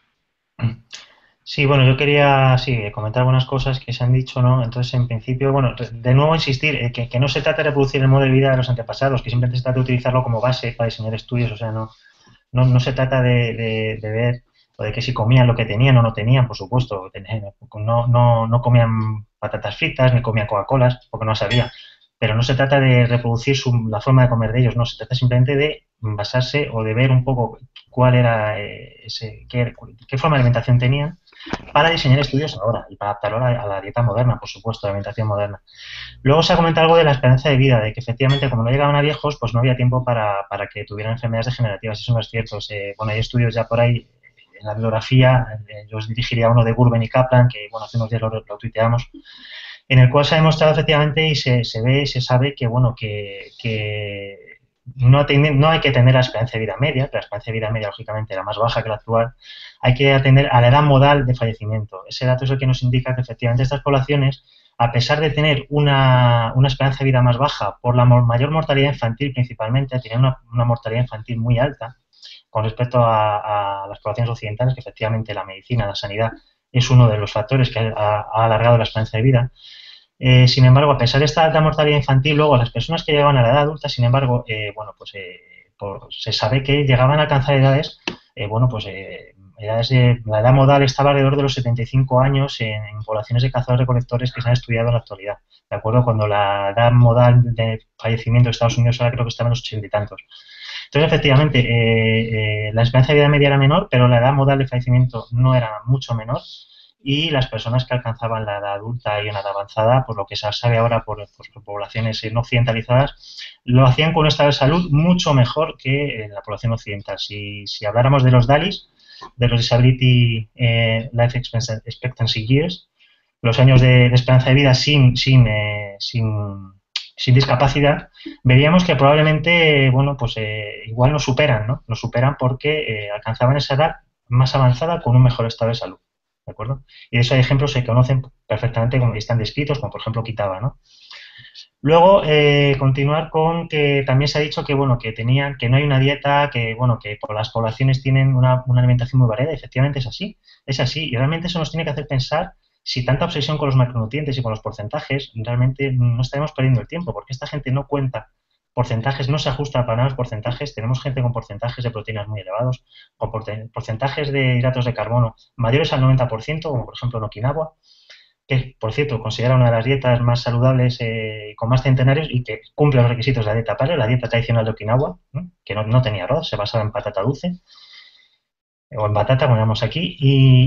Sí, bueno, yo quería comentar algunas cosas que se han dicho, ¿no? Entonces, en principio, bueno, de nuevo insistir que no se trata de reproducir el modo de vida de los antepasados, que simplemente se trata de utilizarlo como base para diseñar estudios, o sea, no se trata de ver o de que si comían lo que tenían o no tenían, por supuesto, no comían patatas fritas ni comían Coca-Colas, porque no sabían, pero no se trata de reproducir la forma de comer de ellos, no, se trata simplemente de basarse o de ver un poco cuál era qué forma de alimentación tenían para diseñar estudios ahora y para adaptarlo a la dieta moderna, por supuesto, a la alimentación moderna. Luego se ha comentado algo de la esperanza de vida, de que efectivamente como no llegaban a viejos, pues no había tiempo para que tuvieran enfermedades degenerativas. Eso no es cierto. Bueno, hay estudios ya por ahí en la bibliografía, yo os dirigiría a uno de Gurben y Kaplan, que bueno, hace unos días lo tuiteamos, en el cual se ha demostrado efectivamente y se ve y se sabe que bueno que no hay que atender a la esperanza de vida media, que la esperanza de vida media lógicamente era más baja que la actual, hay que atender a la edad modal de fallecimiento. Ese dato es el que nos indica que efectivamente estas poblaciones, a pesar de tener una esperanza de vida más baja por la mayor mortalidad infantil principalmente, tienen una mortalidad infantil muy alta con respecto a las poblaciones occidentales, que efectivamente la medicina, la sanidad, es uno de los factores que ha alargado la esperanza de vida. Sin embargo, a pesar de esta alta mortalidad infantil, luego las personas que llegaban a la edad adulta, sin embargo, se sabe que llegaban a alcanzar edades, la edad modal estaba alrededor de los 75 años en poblaciones de cazadores-recolectores que se han estudiado en la actualidad, ¿de acuerdo? Cuando la edad modal de fallecimiento de Estados Unidos ahora creo que estaba en los 80 y tantos. Entonces, efectivamente, la esperanza de vida media era menor, pero la edad modal de fallecimiento no era mucho menor, y las personas que alcanzaban la edad adulta y una edad avanzada, por lo que se sabe ahora por poblaciones no occidentalizadas, lo hacían con un estado de salud mucho mejor que la población occidental. Si habláramos de los DALYs, de los Disability Life Expectancy Years, los años de esperanza de vida sin discapacidad, veríamos que probablemente, igual nos superan, ¿no? Nos superan porque alcanzaban esa edad más avanzada con un mejor estado de salud, ¿de acuerdo? Y de esos ejemplos se conocen perfectamente, como están descritos, como por ejemplo Kitaba, ¿no? Luego, continuar con que también se ha dicho que no hay una dieta, que por las poblaciones tienen una alimentación muy variada. Efectivamente es así, y realmente eso nos tiene que hacer pensar si tanta obsesión con los macronutrientes y con los porcentajes, realmente no estaremos perdiendo el tiempo, porque esta gente no cuenta porcentajes, no se ajusta para nada los porcentajes. Tenemos gente con porcentajes de proteínas muy elevados, con porcentajes de hidratos de carbono mayores al 90%, como por ejemplo en Okinawa, que, por cierto, considera una de las dietas más saludables con más centenarios y que cumple los requisitos de la dieta paleo, la dieta tradicional de Okinawa, ¿no? Que no tenía arroz, se basaba en patata dulce, o en batata, como llamamos aquí,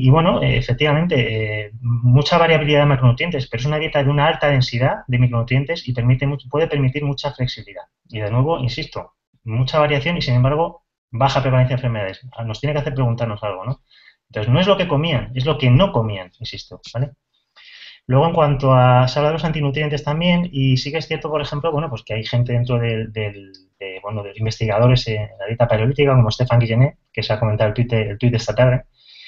efectivamente, mucha variabilidad de macronutrientes, pero es una dieta de una alta densidad de micronutrientes y puede permitir mucha flexibilidad. Y de nuevo, insisto, mucha variación y, sin embargo, baja prevalencia de enfermedades. Nos tiene que hacer preguntarnos algo, ¿no? Entonces, no es lo que comían, es lo que no comían, insisto, ¿vale? Luego, en cuanto a... se habla de los antinutrientes también, y sí que es cierto, por ejemplo, pues que hay gente dentro de investigadores en la dieta paleolítica, como Stefan Guillenet, que se ha comentado el tuit de esta tarde,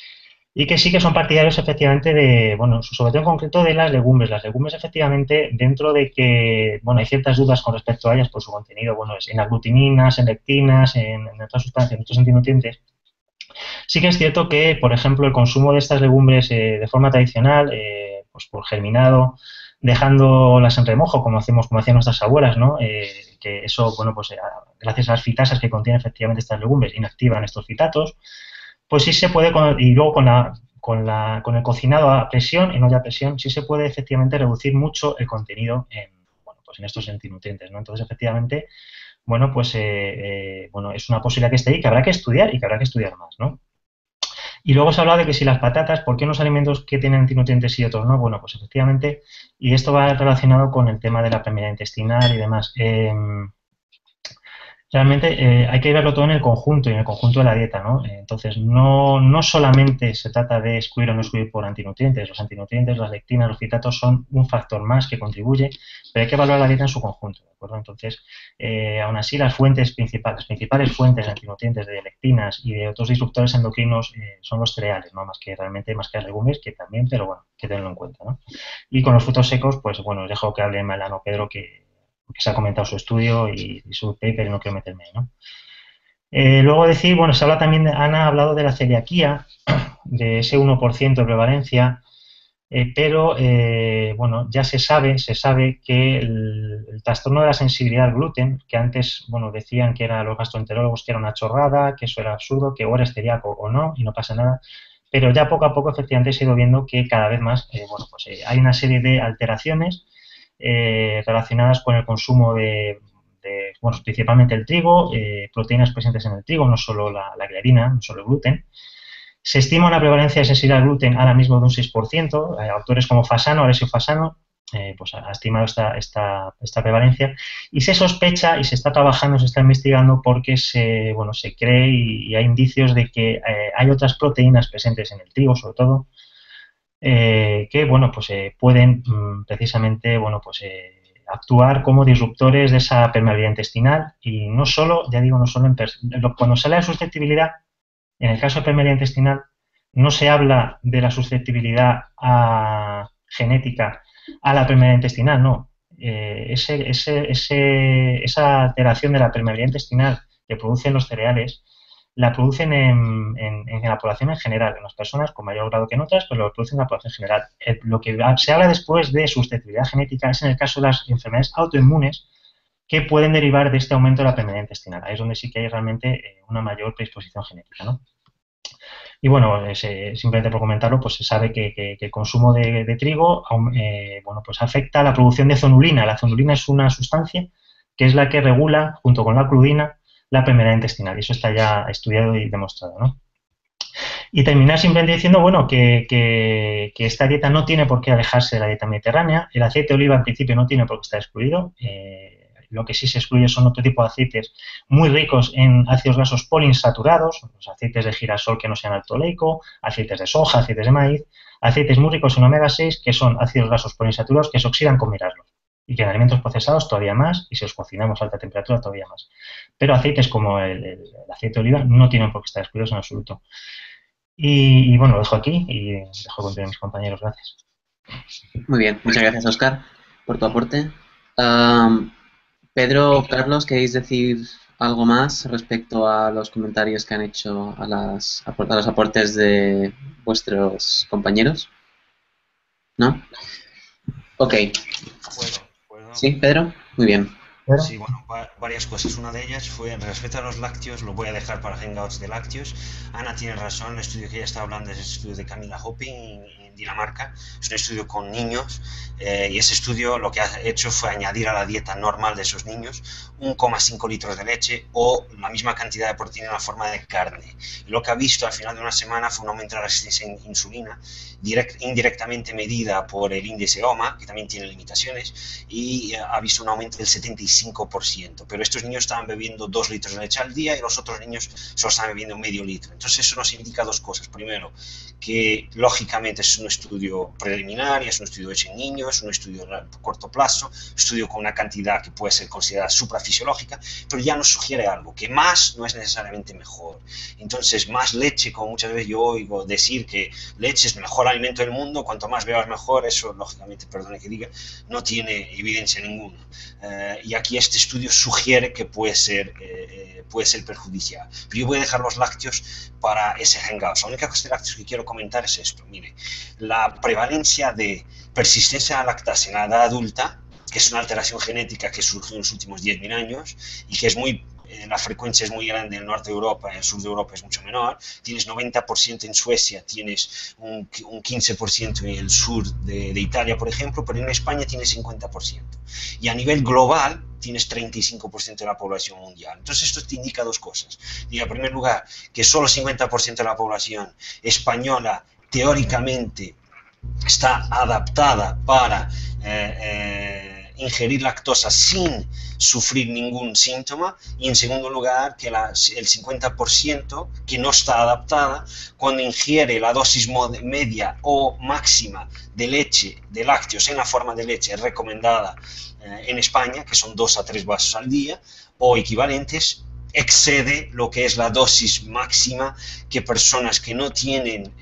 y que sí que son partidarios, efectivamente, sobre todo en concreto de las legumbres. Las legumbres, efectivamente, dentro de que, hay ciertas dudas con respecto a ellas por su contenido, es en aglutininas, en lectinas, en otras sustancias, en otros antinutrientes. Sí que es cierto que, por ejemplo, el consumo de estas legumbres de forma tradicional, por germinado, dejándolas en remojo, como hacían nuestras abuelas, ¿no? Que eso, gracias a las fitasas que contienen efectivamente estas legumbres, inactivan estos fitatos, pues sí se puede, y luego con el cocinado a presión, en olla a presión, sí se puede efectivamente reducir mucho el contenido en estos antinutrientes, ¿no? Entonces, efectivamente, es una posibilidad que esté ahí, que habrá que estudiar y que habrá que estudiar más, ¿no? Y luego se ha hablado de que si las patatas, ¿por qué unos alimentos que tienen antinutrientes y otros no? Pues efectivamente, y esto va relacionado con el tema de la permeabilidad intestinal y demás. Realmente hay que verlo todo en el conjunto y en el conjunto de la dieta, ¿no? Entonces, no solamente se trata de excluir o no excluir por antinutrientes. Los antinutrientes, las lectinas, los fitatos son un factor más que contribuye, pero hay que valorar la dieta en su conjunto, ¿de acuerdo? Entonces, aún así, las principales fuentes de antinutrientes, de lectinas y de otros disruptores endocrinos son los cereales, ¿no? Más que las legumbres, que también, pero bueno, que tenerlo en cuenta, ¿no? Y con los frutos secos, pues bueno, os dejo que hable Melano Pedro, que se ha comentado su estudio y su paper y no quiero meterme ahí, ¿no? Luego decir, se habla también, Ana ha hablado de la celiaquía, de ese 1% de prevalencia, pero ya se sabe que el trastorno de la sensibilidad al gluten, que antes, decían que eran los gastroenterólogos que era una chorrada, que eso era absurdo, que o eres celíaco o no, y no pasa nada, pero ya poco a poco efectivamente se ha ido viendo que cada vez más, hay una serie de alteraciones relacionadas con el consumo principalmente el trigo, proteínas presentes en el trigo, no solo la gliadina, no solo el gluten. Se estima una prevalencia de sensibilidad al gluten ahora mismo de un 6%. Autores como Fasano, Alessio Fasano, ha estimado esta prevalencia, y se sospecha y se está trabajando, se está investigando porque se cree y hay indicios de que hay otras proteínas presentes en el trigo, sobre todo, que pueden precisamente actuar como disruptores de esa permeabilidad intestinal, y no solo cuando se habla de susceptibilidad, en el caso de permeabilidad intestinal no se habla de la susceptibilidad genética a la permeabilidad intestinal, no. Esa alteración de la permeabilidad intestinal que producen los cereales la producen en la población en general, en las personas con mayor grado que en otras, pero lo producen en la población en general. Lo que se habla después de susceptibilidad genética es en el caso de las enfermedades autoinmunes que pueden derivar de este aumento de la permeabilidad intestinal. Ahí es donde sí que hay realmente una mayor predisposición genética, ¿no? Y bueno, simplemente por comentarlo, pues se sabe que el consumo de trigo bueno, pues afecta a la producción de zonulina. La zonulina es una sustancia que es la que regula, junto con la cludina, la permeabilidad intestinal. Y eso está ya estudiado y demostrado, ¿no? Y terminar simplemente diciendo, bueno, que esta dieta no tiene por qué alejarse de la dieta mediterránea. El aceite de oliva, en principio, no tiene por qué estar excluido. Lo que sí se excluye son otro tipo de aceites muy ricos en ácidos grasos poliinsaturados, los aceites de girasol que no sean alto oleico, aceites de soja, aceites de maíz, aceites muy ricos en omega 6 que son ácidos grasos poliinsaturados que se oxidan con mirarlos y que en alimentos procesados todavía más y si los cocinamos a alta temperatura todavía más. Pero aceites como el aceite de oliva no tienen por qué estar excluidos en absoluto. Y bueno, lo dejo aquí y dejo continuar a mis compañeros. Gracias. Muy bien, muchas gracias, Óscar, por tu aporte. Pedro, Carlos, ¿queréis decir algo más respecto a los comentarios que han hecho a los aportes de vuestros compañeros? ¿No? Ok. ¿Puedo? ¿Sí, Pedro? Muy bien. Sí, bueno, varias cosas. Una de ellas fue, respecto a los lácteos, lo voy a dejar para Hangouts de lácteos. Ana tiene razón, el estudio que ella está hablando es el estudio de Camilla Hopping en Dinamarca. Es un estudio con niños y ese estudio lo que ha hecho fue añadir a la dieta normal de esos niños 1,5 litros de leche o la misma cantidad de proteína en la forma de carne. Y lo que ha visto al final de una semana fue un aumento de la resistencia a insulina, indirectamente medida por el índice OMA, que también tiene limitaciones, y ha visto un aumento del 75%. Pero estos niños estaban bebiendo 2 litros de leche al día y los otros niños solo estaban bebiendo medio litro. Entonces eso nos indica dos cosas. Primero, que lógicamente es un estudio preliminar y es un estudio hecho en niños, es un estudio a corto plazo, estudio con una cantidad que puede ser considerada suprafisiológica, pero ya nos sugiere algo, que más no es necesariamente mejor. Entonces, más leche, como muchas veces yo oigo decir que leche es el mejor alimento del mundo, cuanto más bebas mejor, eso lógicamente, perdone que diga, no tiene evidencia ninguna. Y aquí este estudio sugiere que puede ser perjudicial. Pero yo voy a dejar los lácteos para ese hangout. La única cosa de lácteos que quiero comentar es esto. Mire, la prevalencia de persistencia a la lactasa en la edad adulta, que es una alteración genética que surgió en los últimos 10.000 años y que es la frecuencia es muy grande en el norte de Europa, en el sur de Europa es mucho menor. Tienes 90% en Suecia, tienes un 15% en el sur de Italia, por ejemplo, pero en España tienes 50%. Y a nivel global tienes 35% de la población mundial. Entonces esto te indica dos cosas. Y en primer lugar, que solo 50% de la población española teóricamente está adaptada para ingerir lactosa sin sufrir ningún síntoma, y en segundo lugar que el 50% que no está adaptada, cuando ingiere la dosis media o máxima de leche, de lácteos en la forma de leche recomendada en España, que son 2 a 3 vasos al día o equivalentes, excede lo que es la dosis máxima que personas que no tienen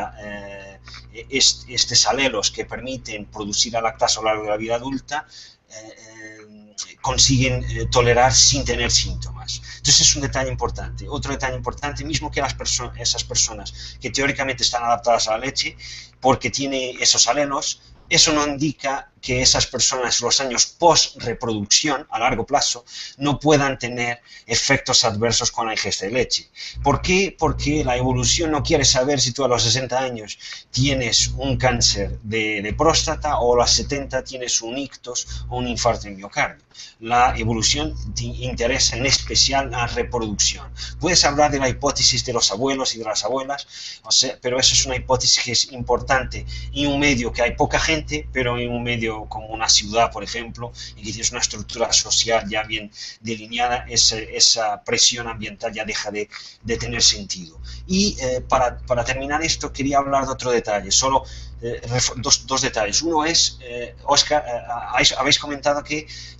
estos alelos que permiten producir la lactasa a lo largo de la vida adulta consiguen tolerar sin tener síntomas. Entonces es un detalle importante. Otro detalle importante, mismo que esas personas que teóricamente están adaptadas a la leche porque tiene esos alelos, eso no indica que esas personas los años post-reproducción, a largo plazo, no puedan tener efectos adversos con la ingesta de leche. ¿Por qué? Porque la evolución no quiere saber si tú a los 60 años tienes un cáncer de próstata o a los 70 tienes un ictus o un infarto de miocardio. La evolución te interesa en especial la reproducción. Puedes hablar de la hipótesis de los abuelos y de las abuelas, pero eso es una hipótesis que es importante en un medio que hay poca gente, pero en un medio como una ciudad, por ejemplo, y que tienes una estructura social ya bien delineada, esa presión ambiental ya deja de tener sentido. Y para terminar esto, quería hablar de otro detalle, solo dos detalles. Uno es, Óscar, habéis comentado que los Masái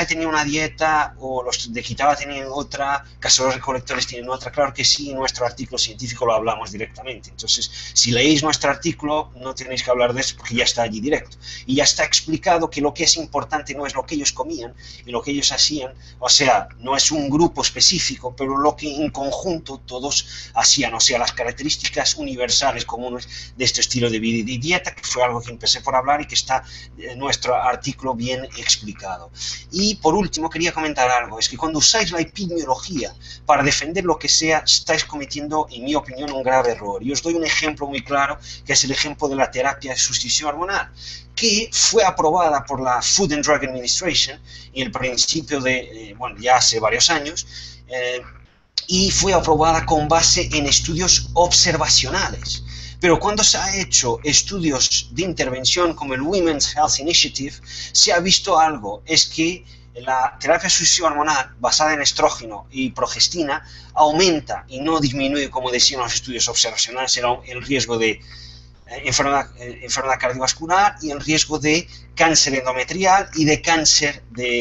Einstein tenía una dieta o los de Kitava tenían otra, cazadores recolectores tienen otra. Claro que sí, en nuestro artículo científico lo hablamos directamente. Entonces, si leéis nuestro artículo, no tenéis que hablar de eso porque ya está allí directo. Y ya está explicado que lo que es importante no es lo que ellos comían y lo que ellos hacían, o sea, no es un grupo específico, pero lo que en conjunto todos hacían, o sea, las características universales comunes de este estilo de vida y de dieta, que fue algo que empecé por hablar y que está en nuestro artículo bien explicado. Y por último quería comentar algo, es que cuando usáis la epidemiología para defender lo que sea, estáis cometiendo, en mi opinión, un grave error. Y os doy un ejemplo muy claro, que es el ejemplo de la terapia de sustitución hormonal, que fue aprobada por la Food and Drug Administration en el principio de, bueno, ya hace varios años, y fue aprobada con base en estudios observacionales. Pero cuando se ha hecho estudios de intervención como el Women's Health Initiative, se ha visto algo, es que la terapia de sustitución hormonal basada en estrógeno y progestina aumenta y no disminuye, como decían los estudios observacionales, el riesgo de enfermedad cardiovascular y el riesgo de cáncer endometrial y de cáncer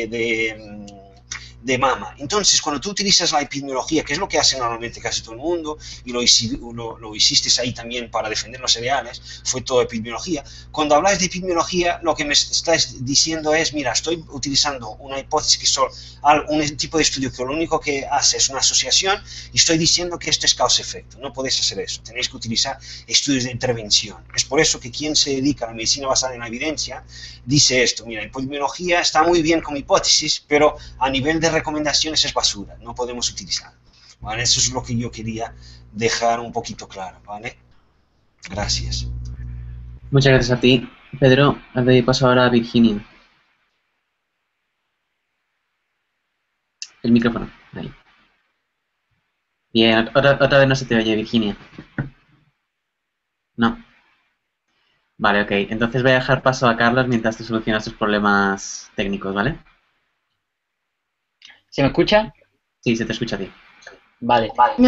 de mama. Entonces, cuando tú utilizas la epidemiología, que es lo que hace normalmente casi todo el mundo, y lo hiciste ahí también para defender los cereales, fue todo epidemiología. Cuando habláis de epidemiología, lo que me estáis diciendo es, mira, estoy utilizando una hipótesis que son un tipo de estudio que lo único que hace es una asociación, y estoy diciendo que esto es causa-efecto. No podéis hacer eso, tenéis que utilizar estudios de intervención. Es por eso que quien se dedica a la medicina basada en la evidencia dice esto, mira, epidemiología está muy bien como hipótesis, pero a nivel de recomendaciones es basura, no podemos utilizar, ¿vale? Eso es lo que yo quería dejar un poquito claro, ¿vale? Gracias. Muchas gracias a ti, Pedro. Le doy paso ahora a Virginia. El micrófono, ahí. Bien, otra vez no se te oye, Virginia. No. Vale, ok. Entonces voy a dejar paso a Carlos mientras tú solucionas tus problemas técnicos, ¿vale? ¿Se me escucha? Sí, se te escucha a ti. Vale.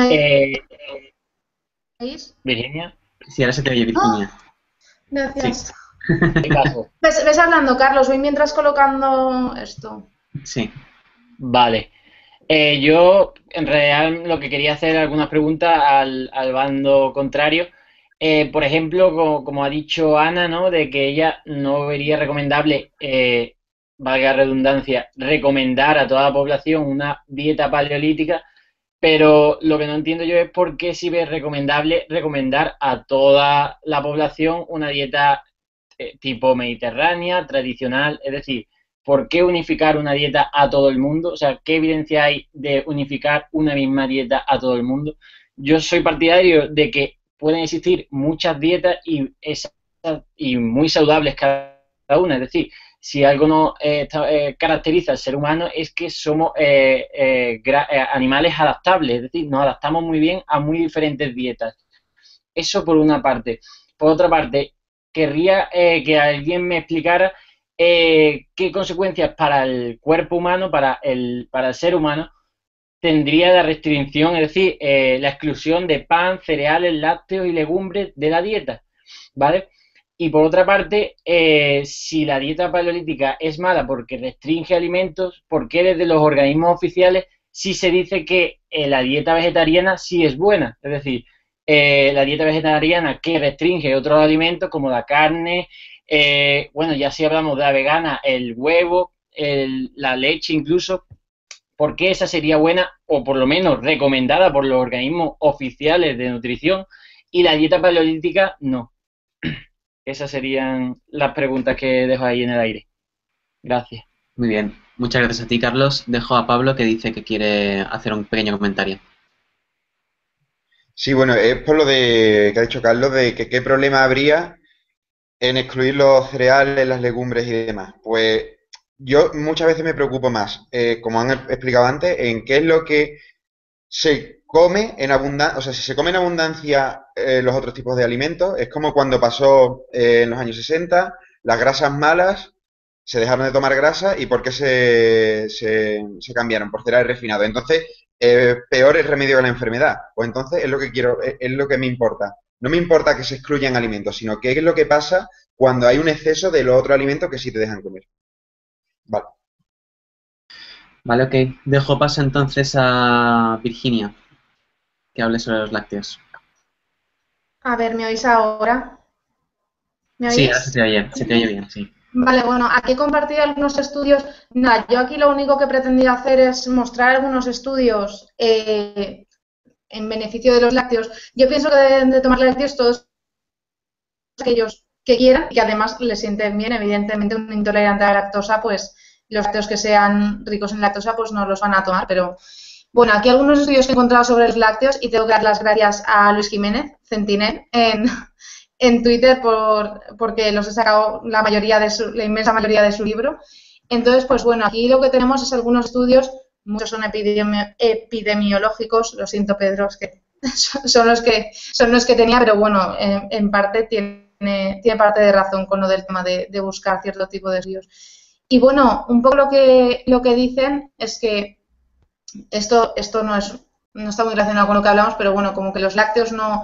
¿Veis? Virginia. Sí, ahora se te oye, Virginia. Gracias. ¿Qué pasó? Ves hablando, Carlos, voy mientras colocando esto. Sí. Vale. Yo, en realidad, lo que quería hacer algunas preguntas al bando contrario. Por ejemplo, como ha dicho Ana, ¿no? De que ella no vería recomendable, valga la redundancia, recomendar a toda la población una dieta paleolítica, pero lo que no entiendo yo es por qué sí ve recomendable recomendar a toda la población una dieta tipo mediterránea, tradicional, es decir, ¿por qué unificar una dieta a todo el mundo? O sea, ¿qué evidencia hay de unificar una misma dieta a todo el mundo? Yo soy partidario de que pueden existir muchas dietas y muy saludables cada una. Es decir, si algo no caracteriza al ser humano es que somos animales adaptables. Es decir, nos adaptamos muy bien a muy diferentes dietas. Eso por una parte. Por otra parte, querría que alguien me explicara qué consecuencias para el cuerpo humano, para el ser humano, tendría la restricción, es decir, la exclusión de pan, cereales, lácteos y legumbres de la dieta, ¿vale? Y por otra parte, si la dieta paleolítica es mala porque restringe alimentos, ¿por qué desde los organismos oficiales sí se dice que la dieta vegetariana sí es buena? Es decir, la dieta vegetariana que restringe otros alimentos como la carne, bueno, ya si hablamos de la vegana, el huevo, la leche incluso, ¿por qué esa sería buena o por lo menos recomendada por los organismos oficiales de nutrición y la dieta paleolítica no? Esas serían las preguntas que dejo ahí en el aire. Gracias. Muy bien. Muchas gracias a ti, Carlos. Dejo a Pablo que dice que quiere hacer un pequeño comentario. Sí, bueno, es por lo que ha dicho Carlos, de que qué problema habría en excluir los cereales, las legumbres y demás. Pues yo muchas veces me preocupo más, como han explicado antes, en qué es lo que se come en abundancia, o sea, si se come en abundancia los otros tipos de alimentos, es como cuando pasó en los años 60, las grasas malas se dejaron de tomar grasa y ¿por qué se cambiaron? Por cereales refinados. Entonces, peor el remedio que la enfermedad. Pues entonces es lo que quiero, es lo que me importa. No me importa que se excluyan alimentos, sino qué es lo que pasa cuando hay un exceso de los otros alimentos que sí te dejan comer. Vale. Vale, ok. Dejo paso entonces a Virginia, que hable sobre los lácteos. A ver, ¿me oís ahora? ¿Me Sí, oís? ahora se te oye bien, sí. Vale, bueno, aquí he compartido algunos estudios. Nada, yo aquí lo único que pretendía hacer es mostrar algunos estudios en beneficio de los lácteos. Yo pienso que deben de tomar lácteos todos aquellos que quieran y que además les sienten bien. Evidentemente, un intolerante a la lactosa, pues los lácteos que sean ricos en lactosa, pues no los van a tomar. Pero bueno, aquí algunos estudios que he encontrado sobre los lácteos y tengo que dar las gracias a Luis Jiménez, Centinel, en Twitter porque los he sacado la inmensa mayoría de su libro. Entonces, pues bueno, aquí lo que tenemos es algunos estudios, muchos son epidemiológicos, lo siento Pedro, es que son los que tenía, pero bueno, en parte tiene parte de razón con lo del tema de buscar cierto tipo de estudios. Y bueno, un poco lo que dicen es que esto no está muy relacionado con lo que hablamos, pero bueno, como que los lácteos no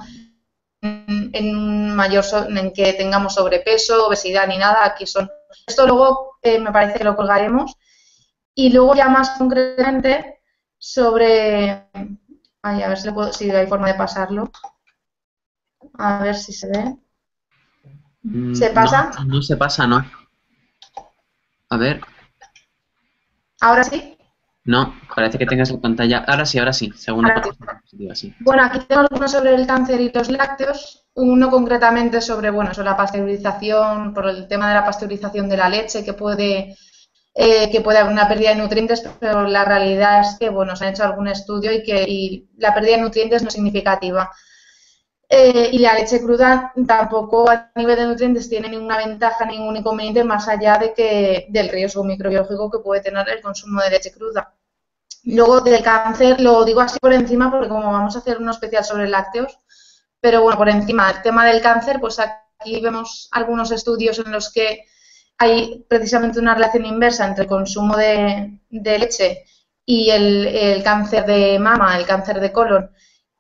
en que tengamos sobrepeso, obesidad ni nada, aquí son. Esto luego me parece que lo colgaremos. Y luego ya más concretamente sobre... Ay, a ver si hay forma de pasarlo. A ver si se ve. ¿Se pasa? No, no se pasa, no. A ver. ¿Ahora sí? No, parece que tengas la pantalla. Ahora sí, según la diapositiva, sí. Bueno, aquí tengo algunos sobre el cáncer y los lácteos. Uno concretamente sobre la pasteurización, por el tema de la pasteurización de la leche, que puede haber una pérdida de nutrientes, pero la realidad es que, bueno, se han hecho algún estudio y la pérdida de nutrientes no es significativa. Y la leche cruda tampoco a nivel de nutrientes tiene ninguna ventaja, ningún inconveniente más allá del riesgo microbiológico que puede tener el consumo de leche cruda. Luego del cáncer, lo digo así por encima porque como vamos a hacer uno especial sobre lácteos, pero bueno, por encima, el tema del cáncer, pues aquí vemos algunos estudios en los que hay precisamente una relación inversa entre el consumo de leche y el cáncer de mama, el cáncer de colon.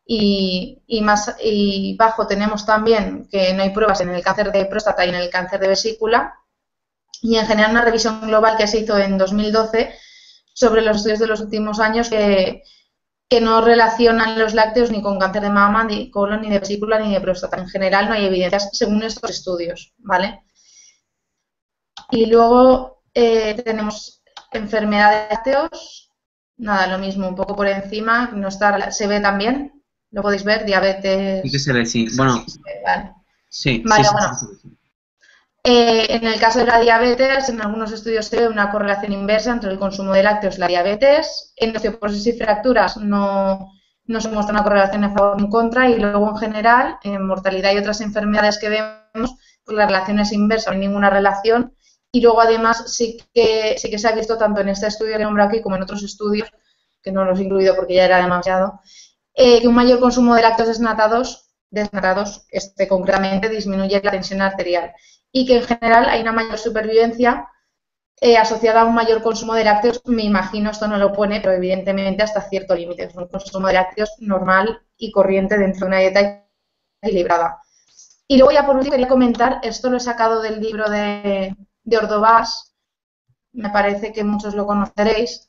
Y bajo tenemos también que no hay pruebas en el cáncer de próstata y en el cáncer de vesícula. Y en general una revisión global que se hizo en 2012 sobre los estudios de los últimos años que no relacionan los lácteos ni con cáncer de mama, ni de colon, ni de vesícula, ni de próstata. En general no hay evidencias según estos estudios, ¿vale? Y luego tenemos enfermedades de lácteos. Nada, lo mismo, un poco por encima. No está, se ve también. Lo podéis ver, diabetes. Sí que se ve, sí. Bueno, vale. Sí. Vale, Sí, bueno. sí. En el caso de la diabetes, en algunos estudios se ve una correlación inversa entre el consumo de lácteos y la diabetes. En osteoporosis y fracturas no se muestra una correlación en favor ni en contra. Y luego, en general, en mortalidad y otras enfermedades que vemos, pues la relación es inversa, no hay ninguna relación. Y luego, además, sí que se ha visto tanto en este estudio que nombro aquí como en otros estudios, que no los he incluido porque ya era demasiado, que un mayor consumo de lácteos desnatados, concretamente disminuye la tensión arterial y que en general hay una mayor supervivencia asociada a un mayor consumo de lácteos. Me imagino, esto no lo pone, pero evidentemente hasta cierto límite. Es un consumo de lácteos normal y corriente dentro de una dieta equilibrada. Y luego ya por último quería comentar, esto lo he sacado del libro de Ordovás, me parece que muchos lo conoceréis,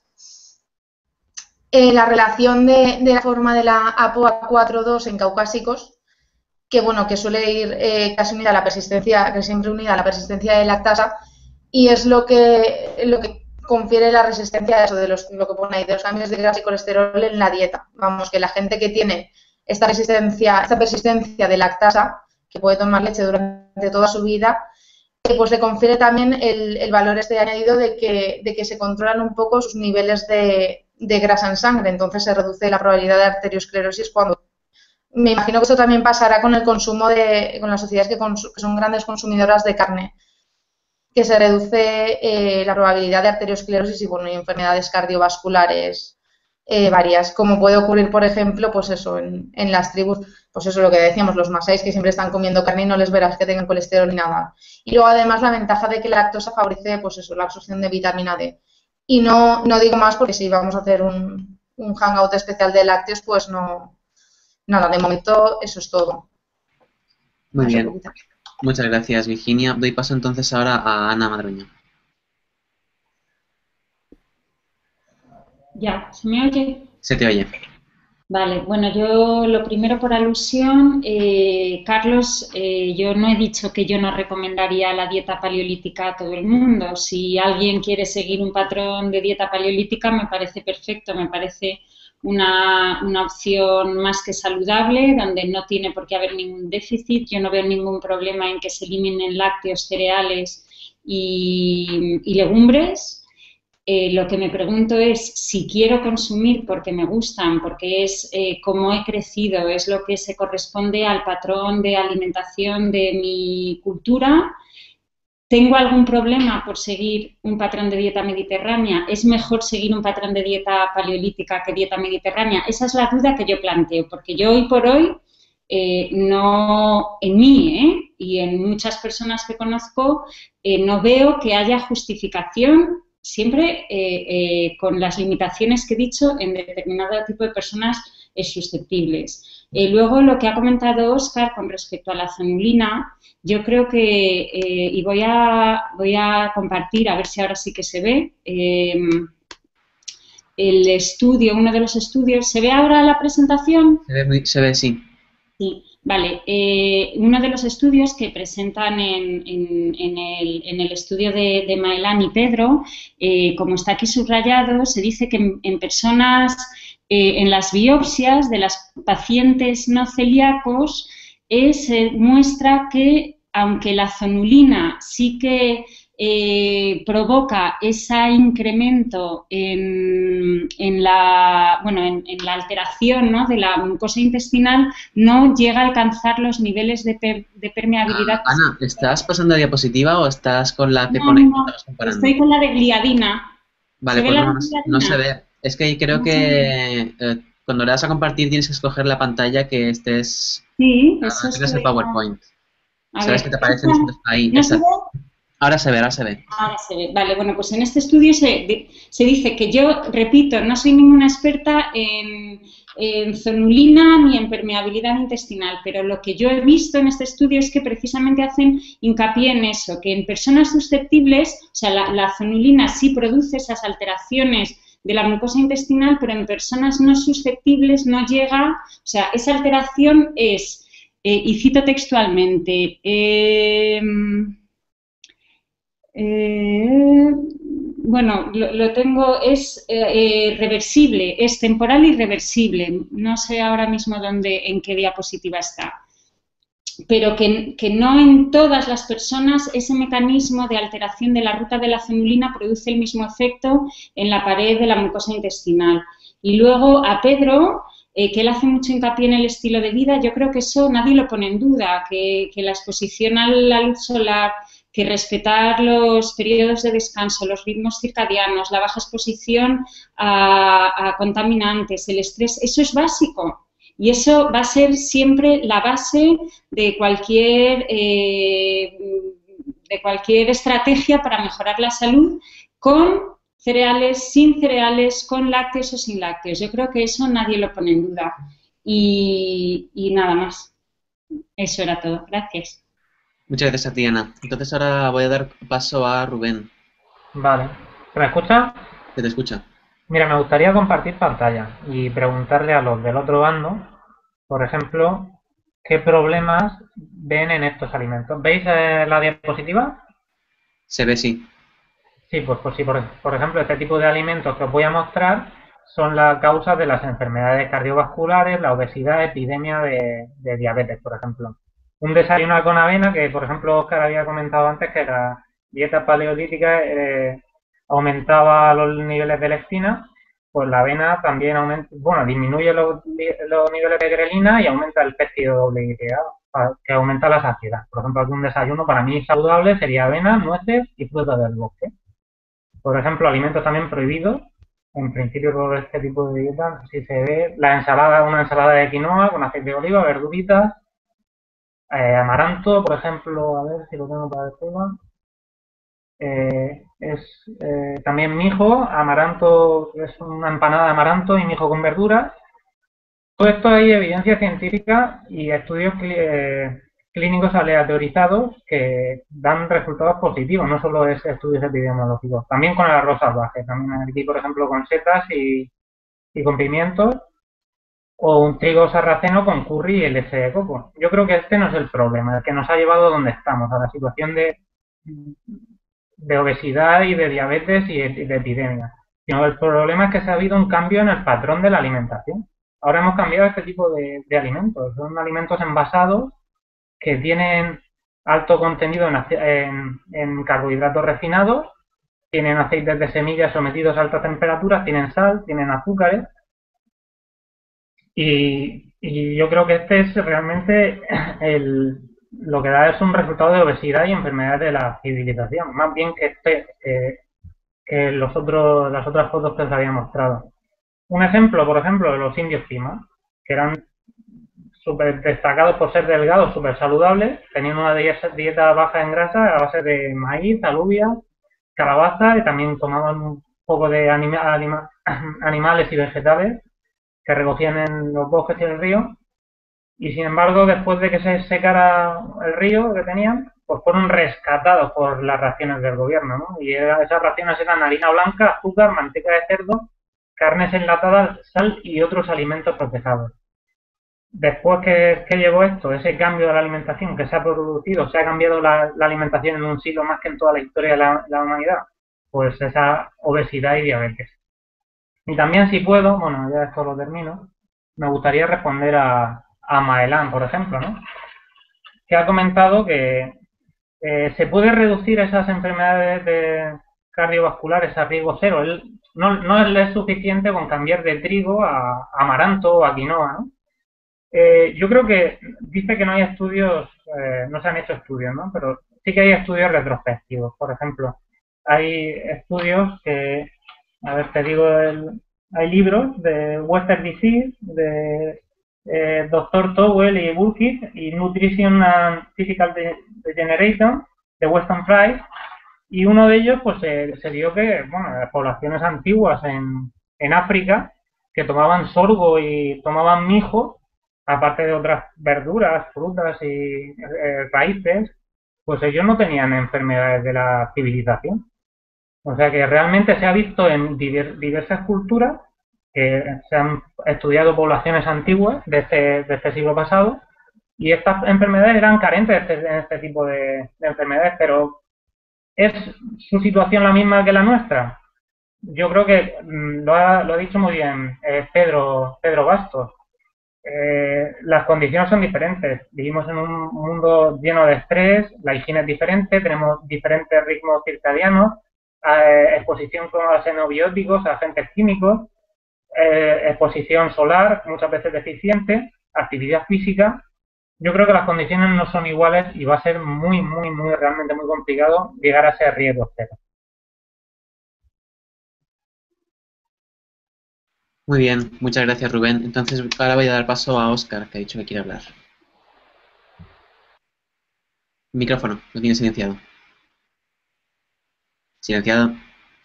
la relación de la forma de la ApoA4-2 en caucásicos, que bueno, que suele ir casi unida a la persistencia, que siempre unida a la persistencia de lactasa, y es lo que confiere la resistencia a eso de lo que pone ahí, de los cambios de grasa y colesterol en la dieta. Vamos, que la gente que tiene esta persistencia de lactasa, que puede tomar leche durante toda su vida, pues le confiere también el valor añadido de que se controlan un poco sus niveles de grasa en sangre, entonces se reduce la probabilidad de arteriosclerosis cuando... Me imagino que esto también pasará con el consumo con las sociedades que son grandes consumidoras de carne, que se reduce la probabilidad de arteriosclerosis y enfermedades cardiovasculares varias, como puede ocurrir, por ejemplo, pues eso, en las tribus, pues eso lo que decíamos, los masáis que siempre están comiendo carne y no les verás que tengan colesterol ni nada. Y luego además la ventaja de que la lactosa favorece, pues eso, la absorción de vitamina D. Y no digo más porque si vamos a hacer un hangout especial de lácteos, pues no, nada, de momento eso es todo. Muy bien. Muchas gracias, Virginia. Doy paso entonces ahora a Ana Madroño. Ya, ¿se me oye? Se te oye. Vale, bueno, yo lo primero por alusión, Carlos, yo no he dicho que yo no recomendaría la dieta paleolítica a todo el mundo. Si alguien quiere seguir un patrón de dieta paleolítica, me parece perfecto, me parece una opción más que saludable, donde no tiene por qué haber ningún déficit. Yo no veo ningún problema en que se eliminen lácteos, cereales y legumbres. Lo que me pregunto es si quiero consumir porque me gustan, porque es como he crecido, es lo que se corresponde al patrón de alimentación de mi cultura. ¿Tengo algún problema por seguir un patrón de dieta mediterránea? ¿Es mejor seguir un patrón de dieta paleolítica que dieta mediterránea? Esa es la duda que yo planteo, porque yo hoy por hoy, no en mí y en muchas personas que conozco, no veo que haya justificación, siempre con las limitaciones que he dicho, en determinado tipo de personas susceptibles. Luego, lo que ha comentado Óscar con respecto a la zonulina, yo creo que, y voy a compartir, a ver si ahora sí que se ve, el estudio, uno de los estudios. ¿Se ve ahora la presentación? Se ve, sí. Sí, vale. Uno de los estudios que presentan en el estudio de Maelán y Pedro, como está aquí subrayado, se dice que en personas, en las biopsias de las pacientes no celíacos, se muestra que aunque la zonulina sí que provoca ese incremento en la alteración, ¿no?, de la mucosa intestinal, no llega a alcanzar los niveles de permeabilidad. Ana, ¿estás pasando diapositiva o estás con la que No, pone? no, estoy con la de gliadina. Vale, pues no se ve. Es que creo que cuando le das a compartir tienes que escoger la pantalla que estés... Sí, eso es el PowerPoint. ver, ¿Sabes que te aparecen ahí? ¿No se ve? Ahora se ve, ahora se ve. Ahora se ve. Vale, bueno, pues en este estudio se dice que yo, repito, no soy ninguna experta en zonulina ni en permeabilidad intestinal, pero lo que yo he visto en este estudio es que precisamente hacen hincapié en eso, que en personas susceptibles, o sea, la zonulina sí produce esas alteraciones de la mucosa intestinal, pero en personas no susceptibles no llega, o sea, esa alteración es, y cito textualmente, bueno, lo tengo, es reversible, es temporal y reversible. No sé ahora mismo en qué diapositiva está. Pero que no en todas las personas ese mecanismo de alteración de la ruta de la zonulina produce el mismo efecto en la pared de la mucosa intestinal. Y luego a Pedro, que él hace mucho hincapié en el estilo de vida, yo creo que eso nadie lo pone en duda, que la exposición a la luz solar, que respetar los periodos de descanso, los ritmos circadianos, la baja exposición a contaminantes, el estrés, eso es básico. Y eso va a ser siempre la base de cualquier estrategia para mejorar la salud, con cereales, sin cereales, con lácteos o sin lácteos. Yo creo que eso nadie lo pone en duda. Y nada más. Eso era todo. Gracias. Muchas gracias a ti, Ana. Entonces ahora voy a dar paso a Rubén. Vale. ¿Se me escucha? Se te escucha. Mira, me gustaría compartir pantalla y preguntarle a los del otro bando, por ejemplo, qué problemas ven en estos alimentos. ¿Veis la diapositiva? Se ve, sí. Sí, pues sí, por ejemplo, este tipo de alimentos que os voy a mostrar son las causas de las enfermedades cardiovasculares, la obesidad, epidemia de diabetes, por ejemplo. Un desayuno con avena, que por ejemplo Óscar había comentado antes que la dieta paleolítica aumentaba los niveles de leptina, pues la avena también disminuye los niveles de grelina y aumenta el péptido doble hidratado, que aumenta la saciedad. Por ejemplo, un desayuno para mí saludable sería avena, nueces y frutas del bosque. Por ejemplo, alimentos también prohibidos, en principio por este tipo de dieta, si se ve una ensalada de quinoa con aceite de oliva, verduritas, amaranto, por ejemplo, a ver si lo tengo para arriba. También mijo, amaranto, es una empanada de amaranto y mijo con verduras. Todo esto hay evidencia científica y estudios clínicos aleatorizados que dan resultados positivos, no solo es estudios epidemiológicos, también con el arroz salvaje, también aquí, por ejemplo, con setas y con pimientos, o un trigo sarraceno con curry y leche de coco. Yo creo que este no es el problema, el que nos ha llevado a donde estamos, a la situación de obesidad y de diabetes y de epidemia. Sino el problema es que se ha habido un cambio en el patrón de la alimentación. Ahora hemos cambiado este tipo de alimentos. Son alimentos envasados que tienen alto contenido en carbohidratos refinados, tienen aceites de semillas sometidos a altas temperaturas, tienen sal, tienen azúcares. Y yo creo que este es realmente lo que da es un resultado de obesidad y enfermedades de la civilización, más bien que las otras fotos que os había mostrado. Un ejemplo, por ejemplo, de los indios Pima, que eran súper destacados por ser delgados, súper saludables, tenían una dieta baja en grasa a base de maíz, alubias, calabaza, y también tomaban un poco de animales y vegetales que recogían en los bosques y el río, y sin embargo, después de que se secara el río que tenían, pues fueron rescatados por las raciones del gobierno, ¿no? Y esas raciones eran harina blanca, azúcar, manteca de cerdo, carnes enlatadas, sal y otros alimentos procesados. Después que llevó esto, ese cambio de la alimentación que se ha producido, se ha cambiado la alimentación en un siglo más que en toda la historia de la humanidad, pues esa obesidad y diabetes. Y también, si puedo, bueno, ya esto lo termino, me gustaría responder a Maelán, por ejemplo, ¿no? Que ha comentado que se puede reducir esas enfermedades cardiovasculares a riesgo cero. No es suficiente con cambiar de trigo a amaranto o a quinoa, ¿no? Yo creo que dice que no hay estudios, no se han hecho estudios, ¿no? Pero sí que hay estudios retrospectivos. Por ejemplo, hay estudios que, a ver, te digo, hay libros de Western Disease, de Dr. Towell y Burkitt, y Nutrition and Physical Degeneration, de Weston Price, y uno de ellos pues se vio que, bueno, las poblaciones antiguas en África, que tomaban sorgo y tomaban mijo, aparte de otras verduras, frutas y raíces, pues ellos no tenían enfermedades de la civilización. O sea que realmente se ha visto en diversas culturas que se han estudiado poblaciones antiguas de este siglo pasado, y estas enfermedades eran carentes de este tipo de enfermedades, pero ¿es su situación la misma que la nuestra? Yo creo que lo ha dicho muy bien Pedro Bastos. Las condiciones son diferentes. Vivimos en un mundo lleno de estrés, la higiene es diferente, tenemos diferentes ritmos circadianos, exposición a xenobióticos, a agentes químicos, exposición solar, muchas veces deficiente, actividad física. Yo creo que las condiciones no son iguales y va a ser realmente muy complicado llegar a ese riesgo cero. Muy bien, muchas gracias, Rubén. Entonces, ahora voy a dar paso a Óscar, que ha dicho que quiere hablar. Micrófono, lo tiene silenciado. Silenciado.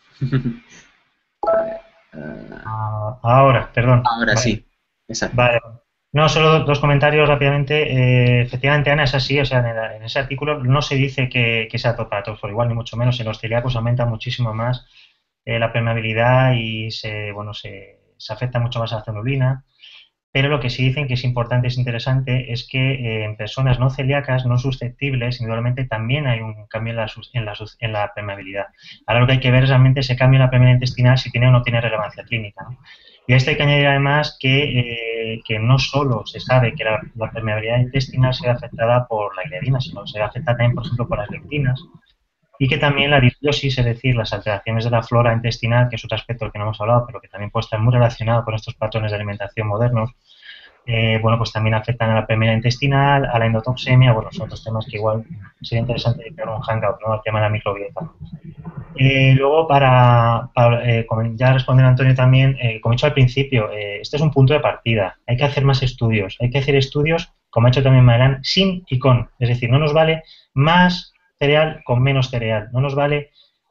Ahora, perdón. Ahora vale. sí, exacto. Vale. No, solo dos comentarios rápidamente. Efectivamente, Ana, es así. O sea, en ese artículo no se dice que sea apto para todos por igual, ni mucho menos. En los celíacos aumenta muchísimo más la permeabilidad y se afecta mucho más a la cenulina. Pero lo que sí dicen que es importante, es interesante, es que en personas no celíacas, no susceptibles, indudablemente también hay un cambio en la permeabilidad. Ahora lo que hay que ver es realmente ese cambio en la permeabilidad intestinal, si tiene o no tiene relevancia clínica, ¿no? Y a esto hay que añadir además que no solo se sabe que la permeabilidad intestinal se ve afectada por la ileadina, sino que se ve afectada también, por ejemplo, por las lectinas, y que también la disbiosis, es decir, las alteraciones de la flora intestinal, que es otro aspecto del que no hemos hablado, pero que también puede estar muy relacionado con estos patrones de alimentación modernos, bueno, pues también afectan a la permeabilidad intestinal, a la endotoxemia. Bueno, son otros temas que igual sería interesante dedicar un hangout, ¿no?, al tema de la microbiota. Luego, para ya responder a Antonio también, como he dicho al principio, este es un punto de partida. Hay que hacer más estudios. Hay que hacer estudios, como ha hecho también Maelán, sin y con. Es decir, no nos vale más cereal con menos cereal. No nos vale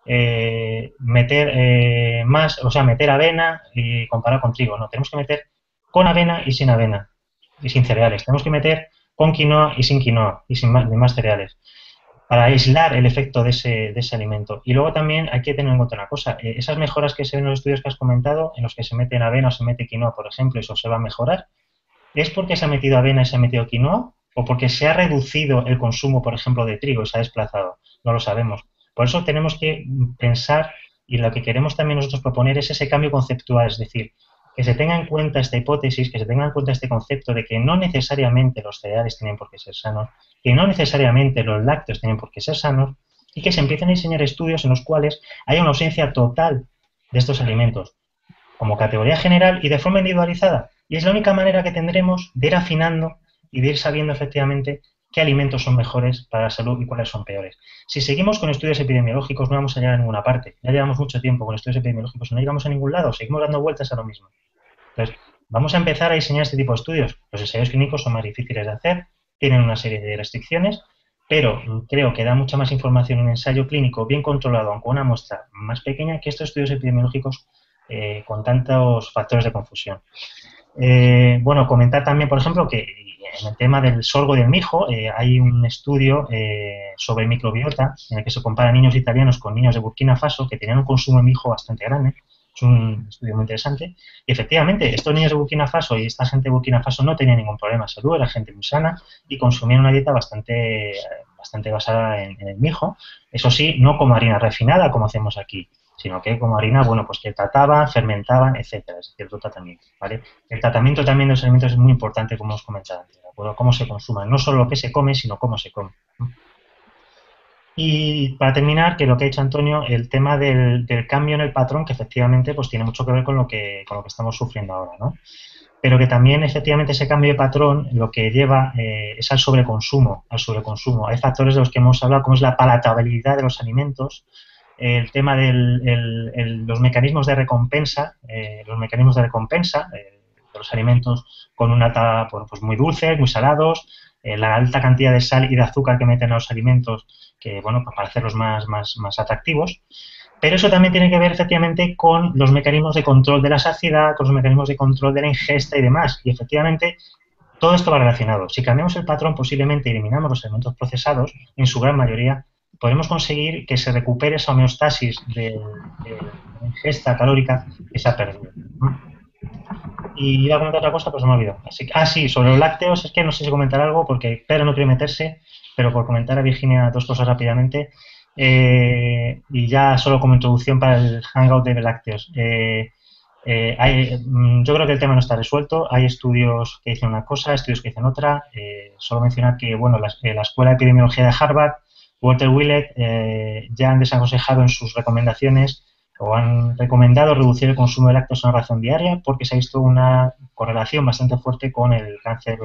meter avena y comparar con trigo. No, tenemos que meter con avena y sin cereales. Tenemos que meter con quinoa y sin quinoa y sin demás cereales, para aislar el efecto de ese alimento. Y luego también hay que tener en cuenta una cosa, esas mejoras que se ven en los estudios que has comentado, en los que se mete avena o se mete quinoa, por ejemplo, eso se va a mejorar, ¿es porque se ha metido avena y se ha metido quinoa? ¿O porque se ha reducido el consumo, por ejemplo, de trigo y se ha desplazado? No lo sabemos. Por eso tenemos que pensar, y lo que queremos también nosotros proponer es ese cambio conceptual, es decir, que se tenga en cuenta esta hipótesis, que se tenga en cuenta este concepto de que no necesariamente los cereales tienen por qué ser sanos, que no necesariamente los lácteos tienen por qué ser sanos, y que se empiecen a diseñar estudios en los cuales haya una ausencia total de estos alimentos, como categoría general y de forma individualizada. Y es la única manera que tendremos de ir afinando y de ir sabiendo efectivamente qué alimentos son mejores para la salud y cuáles son peores. Si seguimos con estudios epidemiológicos no vamos a llegar a ninguna parte. Ya llevamos mucho tiempo con estudios epidemiológicos y no llegamos a ningún lado, seguimos dando vueltas a lo mismo. Entonces, vamos a empezar a diseñar este tipo de estudios. Los ensayos clínicos son más difíciles de hacer, tienen una serie de restricciones, pero creo que da mucha más información un ensayo clínico bien controlado, aunque una muestra más pequeña, que estos estudios epidemiológicos con tantos factores de confusión. Bueno, comentar también, por ejemplo, que en el tema del sorgo y del mijo hay un estudio sobre microbiota en el que se compara niños italianos con niños de Burkina Faso que tenían un consumo de mijo bastante grande. Es un estudio muy interesante. Y efectivamente, estos niños de Burkina Faso y esta gente de Burkina Faso no tenían ningún problema de salud, era gente muy sana y consumían una dieta bastante basada en el mijo. Eso sí, no como harina refinada como hacemos aquí, sino que como harina, bueno, pues que trataban, fermentaban, etcétera, es cierto tratamiento, ¿vale? El tratamiento también de los alimentos es muy importante, como os comentaba antes, ¿de acuerdo? Cómo se consuman, no solo lo que se come, sino cómo se come. Y para terminar, que lo que ha dicho Antonio, el tema del cambio en el patrón, que efectivamente pues tiene mucho que ver con lo que estamos sufriendo ahora, ¿no? Pero que también efectivamente ese cambio de patrón lo que lleva es al sobreconsumo, Hay factores de los que hemos hablado, como es la palatabilidad de los alimentos, el tema de los mecanismos de recompensa, de los alimentos con una alta, pues muy dulces, muy salados, la alta cantidad de sal y de azúcar que meten a los alimentos, que bueno, para hacerlos más atractivos. Pero eso también tiene que ver efectivamente con los mecanismos de control de la saciedad, con los mecanismos de control de la ingesta y demás. Y efectivamente todo esto va relacionado. Si cambiamos el patrón, posiblemente eliminamos los alimentos procesados, en su gran mayoría, podemos conseguir que se recupere esa homeostasis de la ingesta calórica que se ha perdido. Y iba a comentar otra cosa, pero se me ha olvidado. Sí, sobre los lácteos, es que no sé si comentar algo, porque Pedro no quiere meterse, pero por comentar a Virginia dos cosas rápidamente. Y ya solo como introducción para el hangout de lácteos. Yo creo que el tema no está resuelto. Hay estudios que dicen una cosa, estudios que dicen otra. Solo mencionar que bueno, la Escuela de Epidemiología de Harvard, Walter Willett, ya han desaconsejado en sus recomendaciones o han recomendado reducir el consumo de lácteos a una ración diaria porque se ha visto una correlación bastante fuerte con el cáncer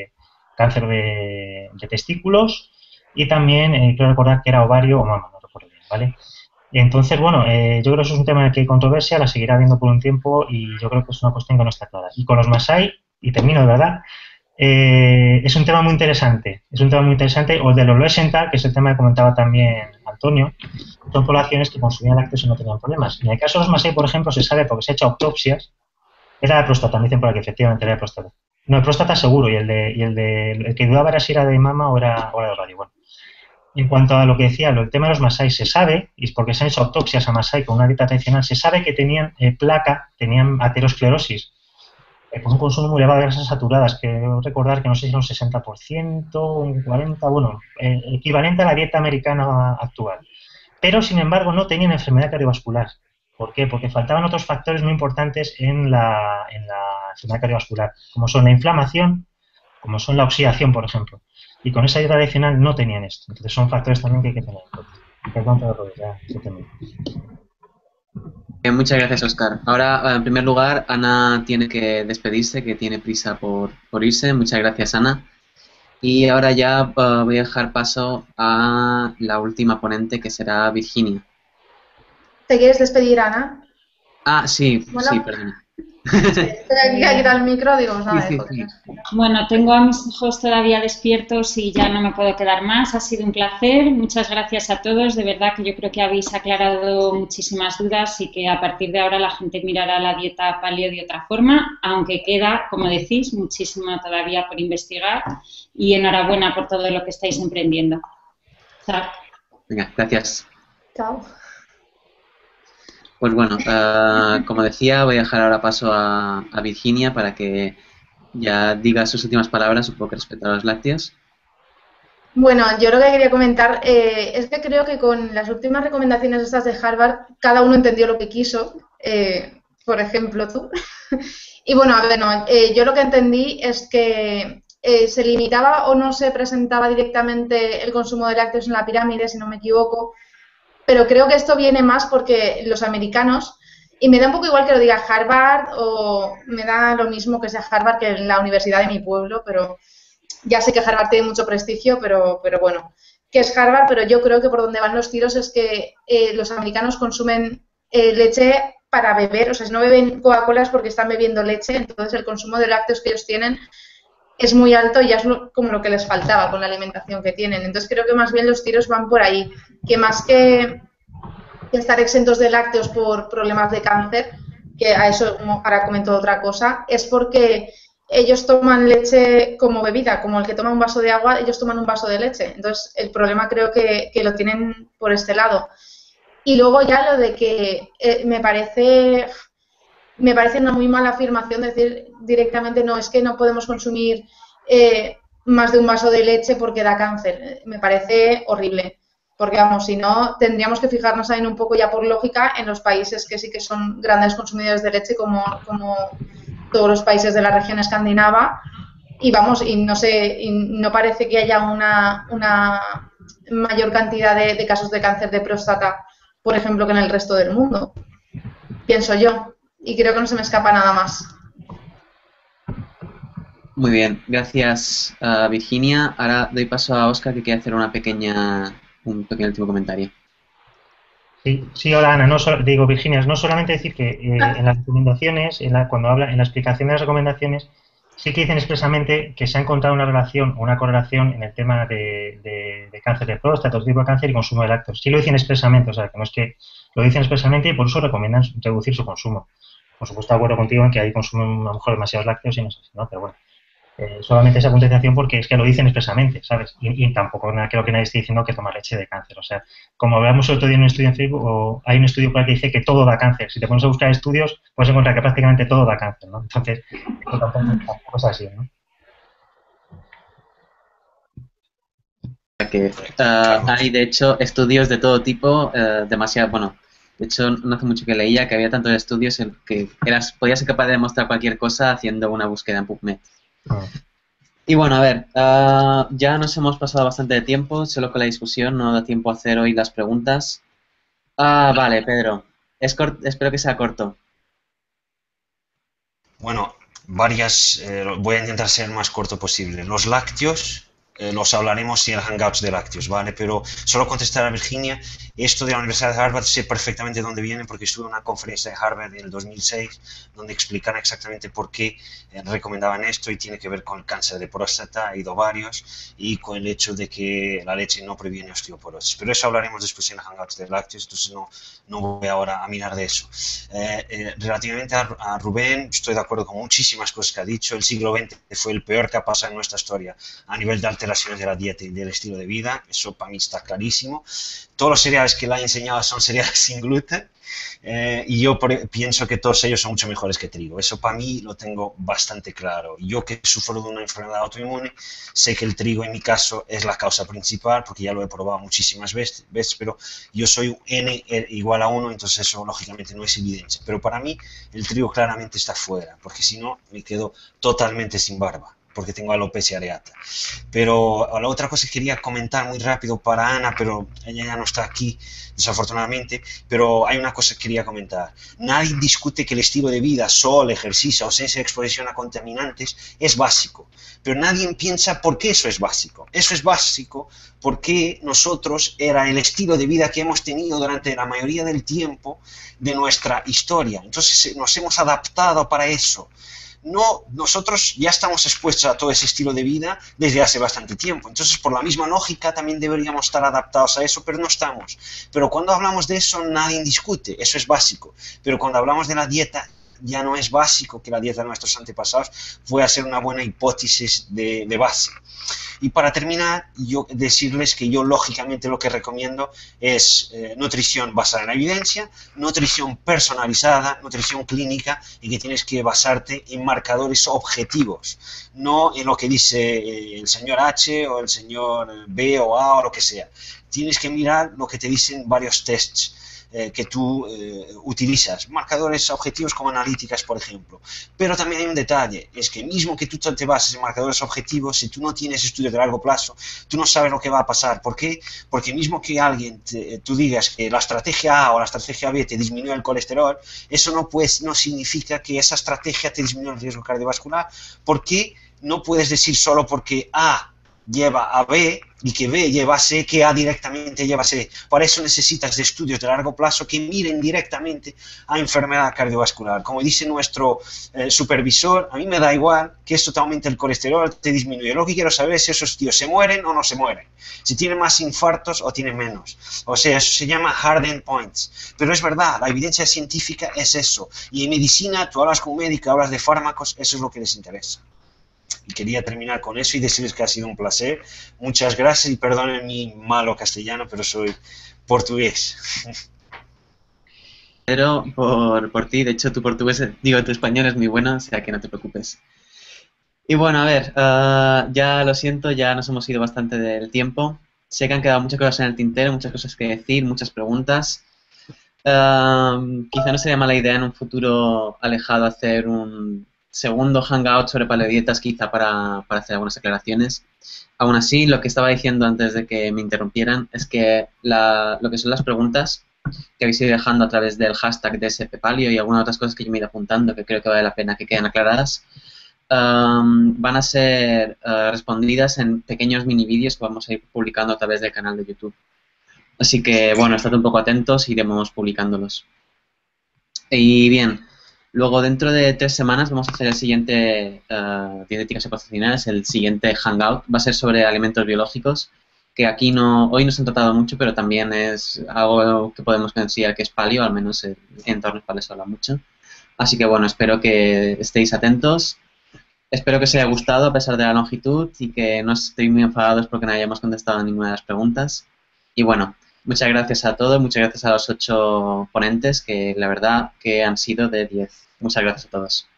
de testículos y también quiero recordar que era ovario o mama, no recuerdo bien, ¿vale? Entonces, bueno, yo creo que eso es un tema en el que hay controversia, la seguirá habiendo por un tiempo y yo creo que es una cuestión que no está clara. Y con los Masái, y termino de verdad, es un tema muy interesante, o el de los Loesenthal, que es el tema que comentaba también Antonio, son poblaciones que consumían lácteos y no tenían problemas. En el caso de los Masái, por ejemplo, se sabe porque se ha hecho autopsias, era la próstata, me dicen por aquí, efectivamente era de próstata. No, el próstata seguro, y el que dudaba era si era de mama o era de ovario. Bueno, en cuanto a lo que decía, el tema de los Masái, se sabe, y es porque se han hecho autopsias a Masái con una dieta tradicional, se sabe que tenían placa, tenían aterosclerosis, con un consumo muy elevado de grasas saturadas, que debo recordar que no sé si era un 60%, un 40%, bueno, equivalente a la dieta americana actual. Pero, sin embargo, no tenían enfermedad cardiovascular. ¿Por qué? Porque faltaban otros factores muy importantes en la enfermedad cardiovascular, como son la inflamación, como son la oxidación, por ejemplo. Y con esa dieta tradicional no tenían esto. Entonces son factores también que hay que tener en cuenta. Perdón, pero ya se termina. Muchas gracias, Óscar. Ahora, en primer lugar, Ana tiene que despedirse, que tiene prisa por irse. Muchas gracias, Ana. Y ahora ya voy a dejar paso a la última ponente, que será Virginia. ¿Te quieres despedir, Ana? Ah, sí, Bueno, sí, perdona. Estoy aquí que quitar el micro, digo, pues nada, Sí, joder. sí. Bueno, tengo a mis hijos todavía despiertos y ya no me puedo quedar más. Ha sido un placer. Muchas gracias a todos. De verdad que yo creo que habéis aclarado muchísimas dudas y que a partir de ahora la gente mirará la dieta paleo de otra forma, aunque queda, como decís, muchísimo todavía por investigar. Y enhorabuena por todo lo que estáis emprendiendo. Chao. Venga, gracias. Chao. Pues bueno, como decía, voy a dejar ahora paso a Virginia para que ya diga sus últimas palabras un poco respecto a los lácteos. Bueno, yo lo que quería comentar es que creo que con las últimas recomendaciones estas de Harvard, cada uno entendió lo que quiso, por ejemplo tú. Y bueno, a ver, no, yo lo que entendí es que se limitaba o no se presentaba directamente el consumo de lácteos en la pirámide, si no me equivoco, pero creo que esto viene más porque los americanos, y me da un poco igual que lo diga Harvard o me da lo mismo que sea Harvard que la universidad de mi pueblo, pero ya sé que Harvard tiene mucho prestigio, pero bueno, que es Harvard, pero yo creo que por donde van los tiros es que los americanos consumen leche para beber, o sea, si no beben Coca-Cola es porque están bebiendo leche, entonces el consumo de lácteos que ellos tienen es muy alto y ya es como lo que les faltaba con la alimentación que tienen. Entonces creo que más bien los tiros van por ahí, que más que estar exentos de lácteos por problemas de cáncer, que a eso ahora comento otra cosa, es porque ellos toman leche como bebida, como el que toma un vaso de agua, ellos toman un vaso de leche. Entonces el problema creo que lo tienen por este lado. Y luego ya lo de que me parece una muy mala afirmación decir directamente no, es que no podemos consumir más de un vaso de leche porque da cáncer. Me parece horrible, porque vamos, si no, tendríamos que fijarnos ahí un poco ya por lógica en los países que sí que son grandes consumidores de leche, como todos los países de la región escandinava, y vamos, y no sé, y no parece que haya una mayor cantidad de casos de cáncer de próstata, por ejemplo, que en el resto del mundo, pienso yo. Y creo que no se me escapa nada más. Muy bien, gracias Virginia. Ahora doy paso a Oscar que quiere hacer un pequeño último comentario. Sí, hola Ana, digo Virginia, no solamente decir que en las recomendaciones, cuando habla en la explicación de las recomendaciones, sí que dicen expresamente que se ha encontrado una relación o una correlación en el tema de cáncer de próstata, otro tipo de cáncer y consumo de lácteos. Sí lo dicen expresamente, o sea, que no es que lo dicen expresamente y por eso recomiendan reducir su consumo. Por supuesto, de acuerdo contigo en que ahí consumen a lo mejor demasiados lácteos y no sé si, ¿no? Pero bueno, solamente esa puntuación porque es que lo dicen expresamente, ¿sabes? Y tampoco creo que nadie esté diciendo que tomar leche de cáncer. O sea, como hablamos el otro día en un estudio en Facebook, o hay un estudio por ahí que dice que todo da cáncer. Si te pones a buscar estudios, puedes encontrar que prácticamente todo da cáncer, ¿no? Entonces, eso tampoco es así, ¿no? Que hay, de hecho, estudios de todo tipo, demasiado, bueno, de hecho, no hace mucho que leía que había tantos estudios en que podías ser capaz de demostrar cualquier cosa haciendo una búsqueda en PubMed. Y bueno, a ver, ya nos hemos pasado bastante de tiempo, solo con la discusión, no da tiempo a hacer hoy las preguntas. Vale, Pedro, espero que sea corto. Bueno, voy a intentar ser el más corto posible. Los lácteos los hablaremos en el Hangouts de lácteos, ¿vale? Pero solo contestar a Virginia, esto de la Universidad de Harvard sé perfectamente dónde viene porque estuve en una conferencia de Harvard en el 2006 donde explican exactamente por qué recomendaban esto y tiene que ver con el cáncer de próstata y de ovarios y con el hecho de que la leche no previene osteoporosis. Pero eso hablaremos después en el Hangouts de lácteos, entonces no voy ahora a mirar de eso. Relativamente a Rubén, estoy de acuerdo con muchísimas cosas que ha dicho. El siglo XX fue el peor que ha pasado en nuestra historia a nivel de alteraciones de la dieta y del estilo de vida. Eso para mí está clarísimo. Todos los cereales que le ha enseñado son cereales sin gluten y yo pienso que todos ellos son mucho mejores que trigo. Eso para mí lo tengo bastante claro. Yo que sufro de una enfermedad autoinmune, sé que el trigo en mi caso es la causa principal porque ya lo he probado muchísimas veces, pero yo soy N igual a 1, entonces eso lógicamente no es evidencia. Pero para mí el trigo claramente está fuera, porque si no me quedo totalmente sin barba. porque tengo alopecia areata. Pero la otra cosa que quería comentar muy rápido para Ana, pero ella ya no está aquí, desafortunadamente, pero hay una cosa que quería comentar. Nadie discute que el estilo de vida, sol, ejercicio, ausencia de exposición a contaminantes es básico, pero nadie piensa por qué eso es básico. Eso es básico porque nosotros era el estilo de vida que hemos tenido durante la mayoría del tiempo de nuestra historia. Entonces nos hemos adaptado para eso. No, nosotros ya estamos expuestos a todo ese estilo de vida desde hace bastante tiempo. Entonces, por la misma lógica, también deberíamos estar adaptados a eso, pero no estamos. Pero cuando hablamos de eso, nadie discute, eso es básico. Pero cuando hablamos de la dieta, ya no es básico que la dieta de nuestros antepasados fue a ser una buena hipótesis de base. Y para terminar, yo decirles que yo lógicamente lo que recomiendo es nutrición basada en la evidencia, nutrición personalizada, nutrición clínica, y que tienes que basarte en marcadores objetivos, no en lo que dice el señor H o el señor B o A o lo que sea. Tienes que mirar lo que te dicen varios tests que tú utilizas, marcadores objetivos como analíticas, por ejemplo. Pero también hay un detalle, es que mismo que tú te bases en marcadores objetivos, si tú no tienes estudios de largo plazo, tú no sabes lo que va a pasar. ¿Por qué? Porque mismo que tú digas que la estrategia A o la estrategia B te disminuye el colesterol, eso no significa que esa estrategia te disminuya el riesgo cardiovascular, porque no puedes decir solo porque A lleva a B y que B lleva a C, que A directamente lleva a C. Para eso necesitas de estudios de largo plazo que miren directamente a enfermedad cardiovascular. Como dice nuestro supervisor, a mí me da igual que esto te aumente el colesterol, te disminuye. Lo que quiero saber es si esos tíos se mueren o no se mueren, si tienen más infartos o tienen menos. O sea, eso se llama hard endpoints. Pero es verdad, la evidencia científica es eso. Y en medicina, tú hablas con un médico, hablas de fármacos, eso es lo que les interesa. Y quería terminar con eso y decirles que ha sido un placer. Muchas gracias y perdonen mi malo castellano, pero soy portugués. Pero por ti, de hecho tu portugués, tu español es muy bueno, o sea que no te preocupes. Y bueno, a ver, ya lo siento, ya nos hemos ido bastante del tiempo. Sé que han quedado muchas cosas en el tintero, muchas cosas que decir, muchas preguntas. Quizá no sería mala idea en un futuro alejado hacer un segundo hangout sobre paleodietas, quizá para hacer algunas aclaraciones. Aún así, lo que estaba diciendo antes de que me interrumpieran es que lo que son las preguntas que habéis ido dejando a través del hashtag de SPPaleo y algunas otras cosas que yo me he ido apuntando que creo que vale la pena que queden aclaradas, van a ser respondidas en pequeños mini vídeos que vamos a ir publicando a través del canal de YouTube. Así que, bueno, estad un poco atentos, iremos publicándolos. Y bien, luego dentro de 3 semanas vamos a hacer el siguiente Dietéticas y Patrocinales, el siguiente Hangout. Va a ser sobre alimentos biológicos, que aquí hoy no se han tratado mucho, pero también es algo que podemos considerar que es paleo, al menos en entornos paleo se habla mucho. Así que, bueno, espero que estéis atentos. Espero que os haya gustado a pesar de la longitud y que no estéis muy enfadados porque no hayamos contestado a ninguna de las preguntas. Y bueno, muchas gracias a todos, muchas gracias a los 8 ponentes que la verdad que han sido de 10. Muchas gracias a todos.